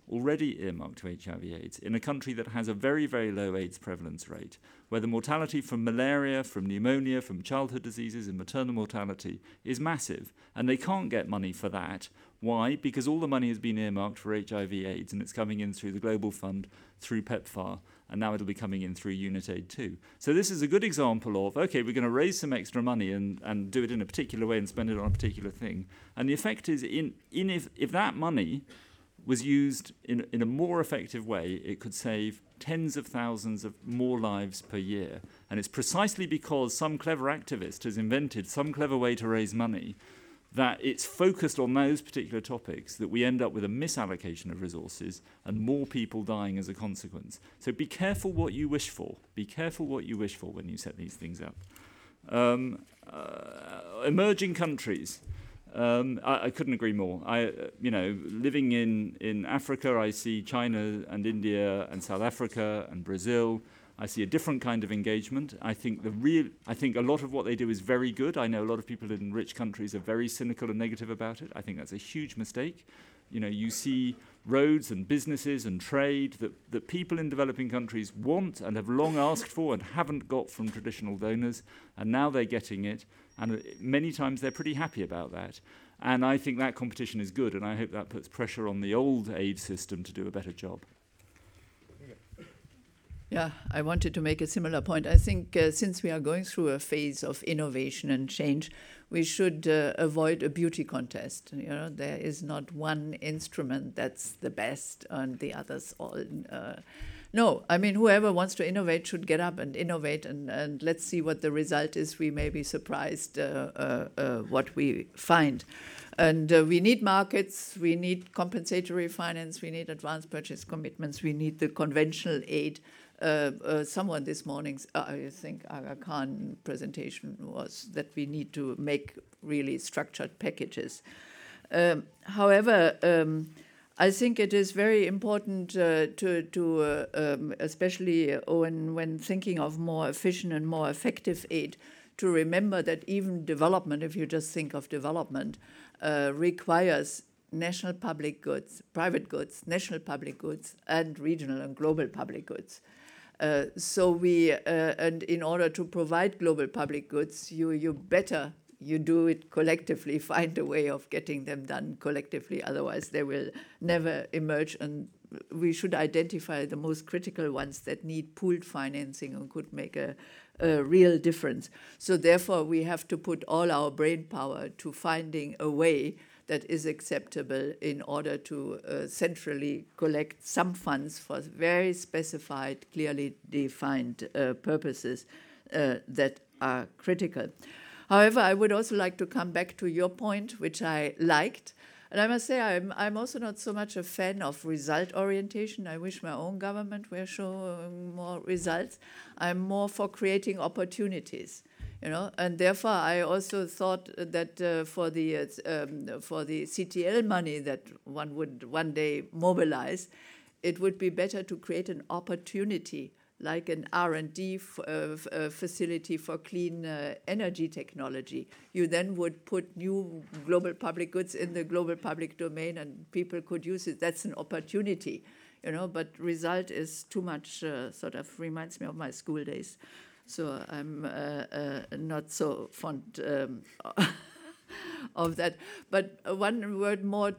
in a country that has a very, very low AIDS prevalence rate, where the mortality from malaria, from pneumonia, from childhood diseases and maternal mortality is massive, and they can't get money for that. Why? Because all the money has been earmarked for HIV/AIDS, and it's coming in through the Global Fund, through PEPFAR, and now it'll be coming in through Unitaid too. So this is a good example of, okay, we're going to raise some extra money and do it in a particular way and spend it on a particular thing. And the effect is, if that money was used in a more effective way, it could save tens of thousands of more lives per year. And it's precisely because some clever activist has invented some clever way to raise money that it's focused on those particular topics that we end up with a misallocation of resources and more people dying as a consequence. So be careful what you wish for. Be careful what you wish for when you set these things up. Emerging countries. I couldn't agree more. Living in Africa, I see China and India and South Africa and Brazil. I see a different kind of engagement. I think a lot of what they do is very good. I know a lot of people in rich countries are very cynical and negative about it. I think that's a huge mistake. You see roads and businesses and trade that people in developing countries want and have long asked for and haven't got from traditional donors, and now they're getting it, and many times they're pretty happy about that. And I think that competition is good, and I hope that puts pressure on the old aid system to do a better job. Yeah, I wanted to make a similar point. I think since we are going through a phase of innovation and change, we should avoid a beauty contest. There is not one instrument that's the best and the others all. No, I mean, whoever wants to innovate should get up and innovate, and let's see what the result is. We may be surprised what we find. And we need markets, we need compensatory finance, we need advance purchase commitments, we need the conventional aid. Someone this morning's, I think Aga Khan presentation was that we need to make really structured packages. However, I think it is very important especially when thinking of more efficient and more effective aid, to remember that even development, if you just think of development, requires national public goods, private goods, national public goods, and regional and global public goods. And in order to provide global public goods, you do it collectively, find a way of getting them done collectively, otherwise they will never emerge. And we should identify the most critical ones that need pooled financing and could make a real difference. So therefore, we have to put all our brain power to finding a way that is acceptable in order to centrally collect some funds for very specified, clearly defined purposes that are critical. However, I would also like to come back to your point, which I liked, And I must say, I'm also not so much a fan of result orientation. I wish my own government were showing more results. I'm more for creating opportunities, and therefore I also thought that for the CTL money that one would one day mobilize, it would be better to create an opportunity like an R&D facility for clean energy technology. You then would put new global public goods in the global public domain and people could use it. That's an opportunity, but result is too much, sort of reminds me of my school days. So I'm not so fond of that. But one word more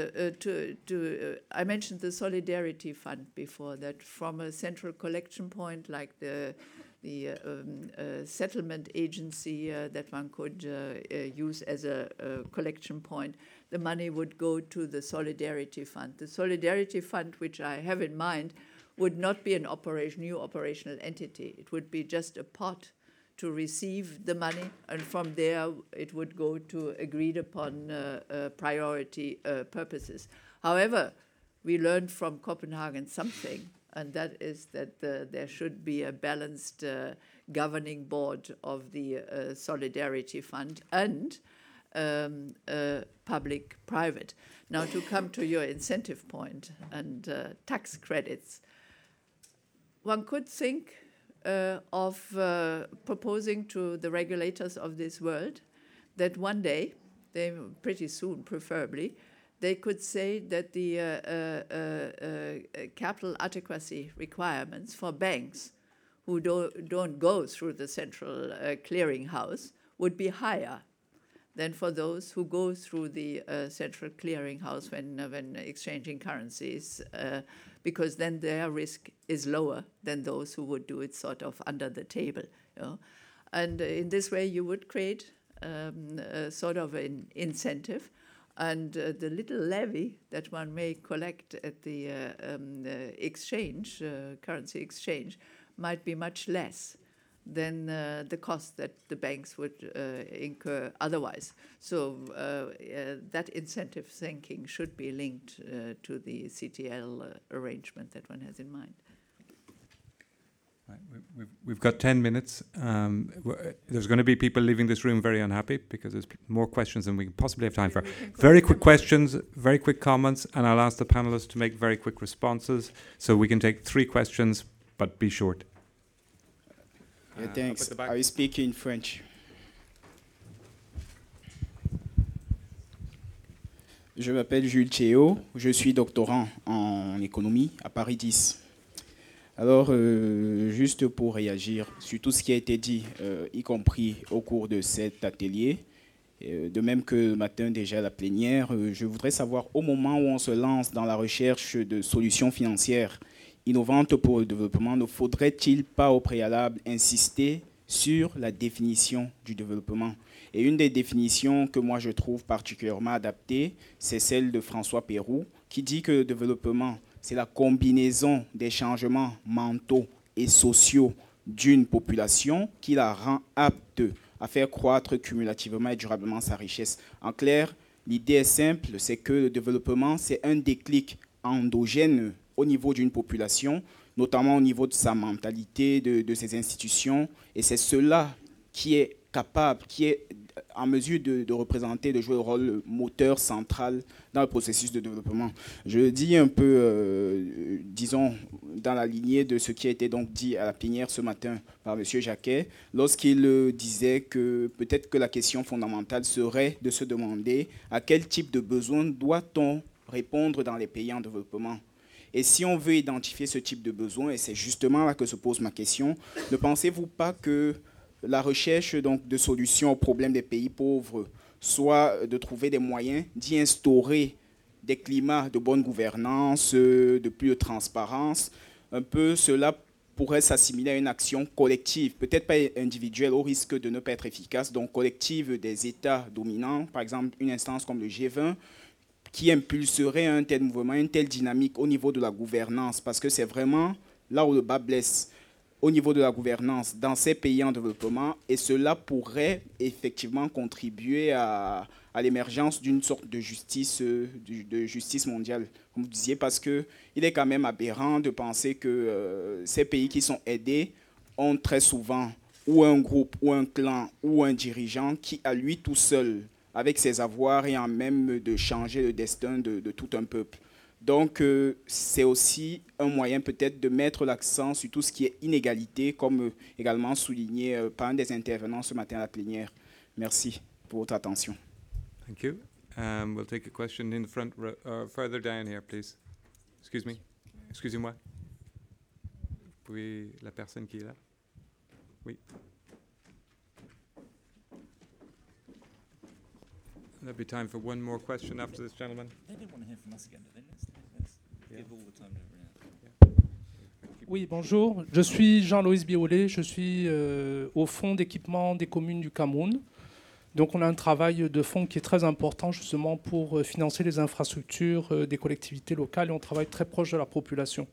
I mentioned the Solidarity Fund before, that from a central collection point like the settlement agency that one could use as a collection point, the money would go to the Solidarity Fund. The Solidarity Fund, which I have in mind, would not be an new operational entity. It would be just a pot to receive the money, and from there it would go to agreed upon priority purposes. However, we learned from Copenhagen something, and that is that there should be a balanced governing board of the Solidarity Fund and public-private. Now, to come to your incentive point and tax credits, one could think of proposing to the regulators of this world that one day, pretty soon preferably, they could say that the capital adequacy requirements for banks who don't go through the central clearinghouse would be higher than for those who go through the central clearinghouse when exchanging currencies, because then their risk is lower than those who would do it sort of under the table. And in this way, you would create sort of an incentive, and the little levy that one may collect at the exchange, currency exchange, might be much less than the cost that the banks would incur otherwise. So that incentive thinking should be linked to the CTL arrangement that one has in mind. Right. We've got 10 minutes. There's going to be people leaving this room very unhappy because there's more questions than we can possibly have time for. Very quick questions, very quick comments, and I'll ask the panelists to make very quick responses. So we can take 3 questions, but be short. Thanks. I will speak in French. Je m'appelle Jules Théo, je suis doctorant en économie à Paris 10. Alors, juste pour réagir sur tout ce qui a été dit, y compris au cours de cet atelier, de même que le matin déjà à la plénière, je voudrais savoir, au moment où on se lance dans la recherche de solutions financières innovantes pour le développement, ne faudrait-il pas au préalable insister sur la définition du développement? Et une des définitions que moi je trouve particulièrement adaptée, c'est celle de François Pérou, qui dit que le développement, c'est la combinaison des changements mentaux et sociaux d'une population qui la rend apte à faire croître cumulativement et durablement sa richesse. En clair, l'idée est simple, c'est que le développement, c'est un déclic endogène au niveau d'une population, notamment au niveau de sa mentalité, de ses institutions, et c'est cela qui est capable, qui est en mesure de représenter, de jouer le rôle moteur central dans le processus de développement. Je dis un peu, disons, dans la lignée de ce qui a été donc dit à la plénière ce matin par M. Jacquet, lorsqu'il disait que peut-être que la question fondamentale serait de se demander à quel type de besoin doit-on répondre dans les pays en développement. Et si on veut identifier ce type de besoin, et c'est justement là que se pose ma question, ne pensez-vous pas que la recherche donc, de solutions aux problèmes des pays pauvres soit de trouver des moyens d'y instaurer des climats de bonne gouvernance, de plus de transparence? Un peu cela pourrait s'assimiler à une action collective, peut-être pas individuelle au risque de ne pas être efficace, donc collective des États dominants, par exemple une instance comme le G20, qui impulserait un tel mouvement, une telle dynamique au niveau de la gouvernance, parce que c'est vraiment là où le bas blesse. au niveau de la gouvernance dans ces pays en développement, et cela pourrait effectivement contribuer à l'émergence d'une sorte de justice mondiale, comme vous disiez, parce qu'il est quand même aberrant de penser que ces pays qui sont aidés ont très souvent ou un groupe, ou un clan, ou un dirigeant qui, à lui tout seul, avec ses avoirs, est en même de changer le destin de tout un peuple. Donc, c'est aussi un moyen peut-être de mettre l'accent sur tout ce qui est inégalité, comme également souligné par un des intervenants ce matin à la plénière. Merci pour votre attention. Thank you. We'll take a question in the front row, further down here, please. Excuse me. Excusez-moi. Puis la personne qui est là. Oui. There'll be time for one more question after this gentleman. They didn't want to hear from us again, did they? Let's give all the time to everyone else. Oui, bonjour. Je suis Jean-Loïs Biolay. Je suis au fonds d'équipement des communes du Cameroun. Donc on a un travail de fonds qui est très important justement pour financer les infrastructures des collectivités locales et on travaille très proche de la population.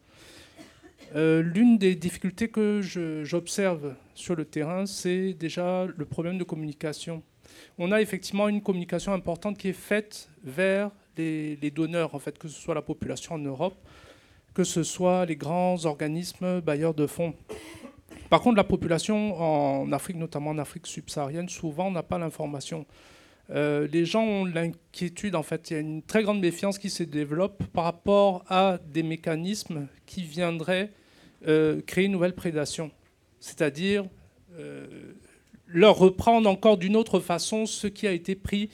L'une des difficultés que j'observe sur le terrain, c'est déjà le problème de communication. On a effectivement une communication importante qui est faite vers les donneurs, en fait, que ce soit la population en Europe, que ce soit les grands organismes bailleurs de fonds. Par contre, la population en Afrique, notamment en Afrique subsaharienne, souvent n'a pas l'information. Les gens ont l'inquiétude, en fait, il y a une très grande méfiance qui se développe par rapport à des mécanismes qui viendraient créer une nouvelle prédation. C'est-à-dire leur reprendre encore d'une autre façon ce qui a été pris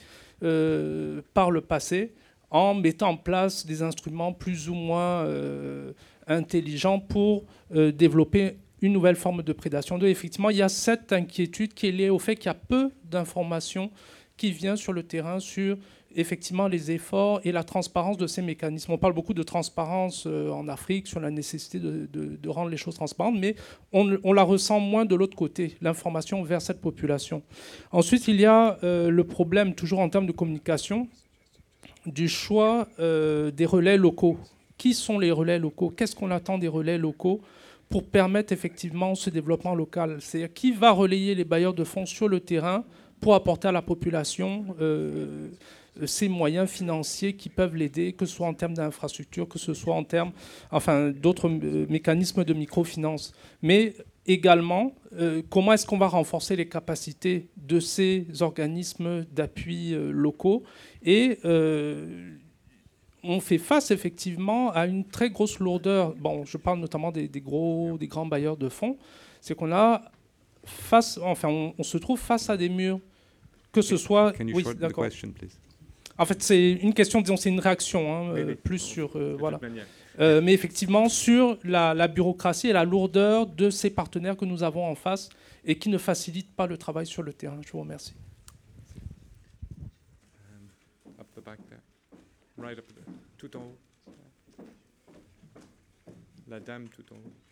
par le passé en mettant en place des instruments plus ou moins intelligents pour développer une nouvelle forme de prédation. Donc, effectivement, il y a cette inquiétude qui est liée au fait qu'il y a peu d'informations qui viennent sur le terrain sur effectivement les efforts et la transparence de ces mécanismes. On parle beaucoup de transparence en Afrique, sur la nécessité de rendre les choses transparentes, mais on la ressent moins de l'autre côté, l'information vers cette population. Ensuite, il y a le problème, toujours en termes de communication, du choix des relais locaux. Qui sont les relais locaux? Qu'est-ce qu'on attend des relais locaux pour permettre effectivement ce développement local? C'est-à-dire qui va relayer les bailleurs de fonds sur le terrain pour apporter à la population ces moyens financiers qui peuvent l'aider, que ce soit en termes d'infrastructure, que ce soit en termes d'autres mécanismes de microfinance. Mais également, comment est-ce qu'on va renforcer les capacités de ces organismes d'appui locaux? Et on fait face effectivement à une très grosse lourdeur. Bon, je parle notamment des grands bailleurs de fonds. C'est qu'on a on se trouve face à des murs, que ce soit. Oui, d'accord. En fait, c'est une question, disons, c'est une réaction, plus sur voilà. Mais effectivement, sur la bureaucratie et la lourdeur de ces partenaires que nous avons en face et qui ne facilitent pas le travail sur le terrain. Je vous remercie. Up the back there. Right up there. Tout en haut. La dame tout en haut.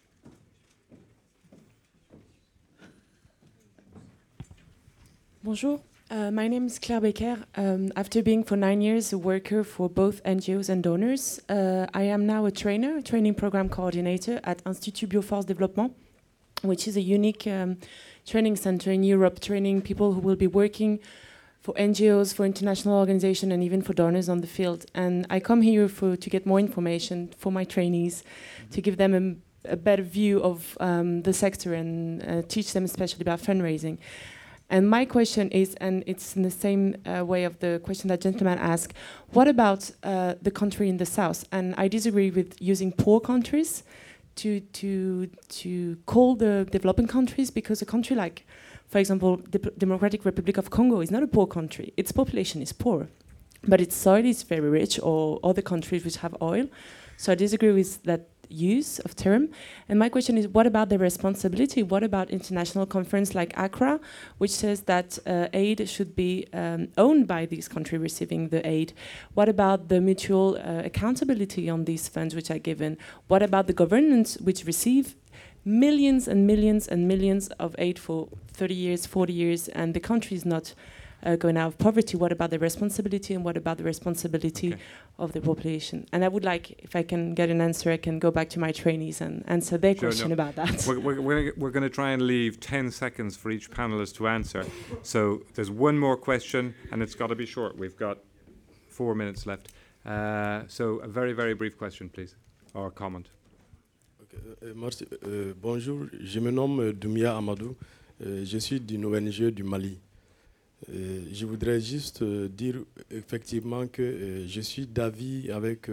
Bonjour. My name is Claire Becker. After being for 9 years a worker for both NGOs and donors, I am now a training program coordinator at Institut Bioforce Développement, which is a unique training center in Europe, training people who will be working for NGOs, for international organizations, and even for donors on the field. And I come here to get more information for my trainees, to give them a better view of the sector and teach them especially about fundraising. And my question is, and it's in the same way of the question that gentleman asked, what about the country in the south? And I disagree with using poor countries to call the developing countries, because a country like, for example, the Democratic Republic of Congo is not a poor country. Its population is poor, but its soil is very rich, or other countries which have oil. So I disagree with that use of term. And my question is, what about the responsibility? What about international conference like Accra, which says that aid should be owned by these countries receiving the aid? What about the mutual accountability on these funds which are given? What about the governments which receive millions and millions and millions of aid for 30 years, 40 years, and the country is not going out of poverty. What about the responsibility, and what about the responsibility of the population? And I would like, if I can get an answer, I can go back to my trainees and answer their question about that. We're going to try and leave 10 seconds for each panelist to answer. So there's one more question, and it's got to be short. We've got 4 minutes left. So a very, very brief question, please, or comment. Merci. Bonjour, je me nomme Doumia Amadou. Je suis d'une ONG du Mali. Je voudrais juste dire effectivement que je suis d'avis avec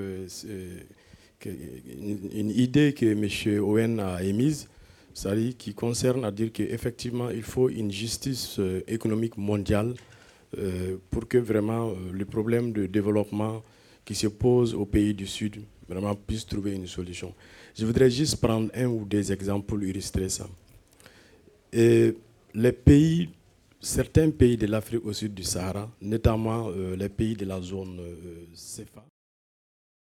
une idée que M. Owen a émise, c'est-à-dire qui concerne à dire qu'effectivement il faut une justice économique mondiale pour que vraiment le problème de développement qui se pose aux pays du Sud vraiment puisse trouver une solution. Je voudrais juste prendre un ou deux exemples pour illustrer ça. Et certains pays de l'Afrique au sud du Sahara, notamment les pays de la zone CFA,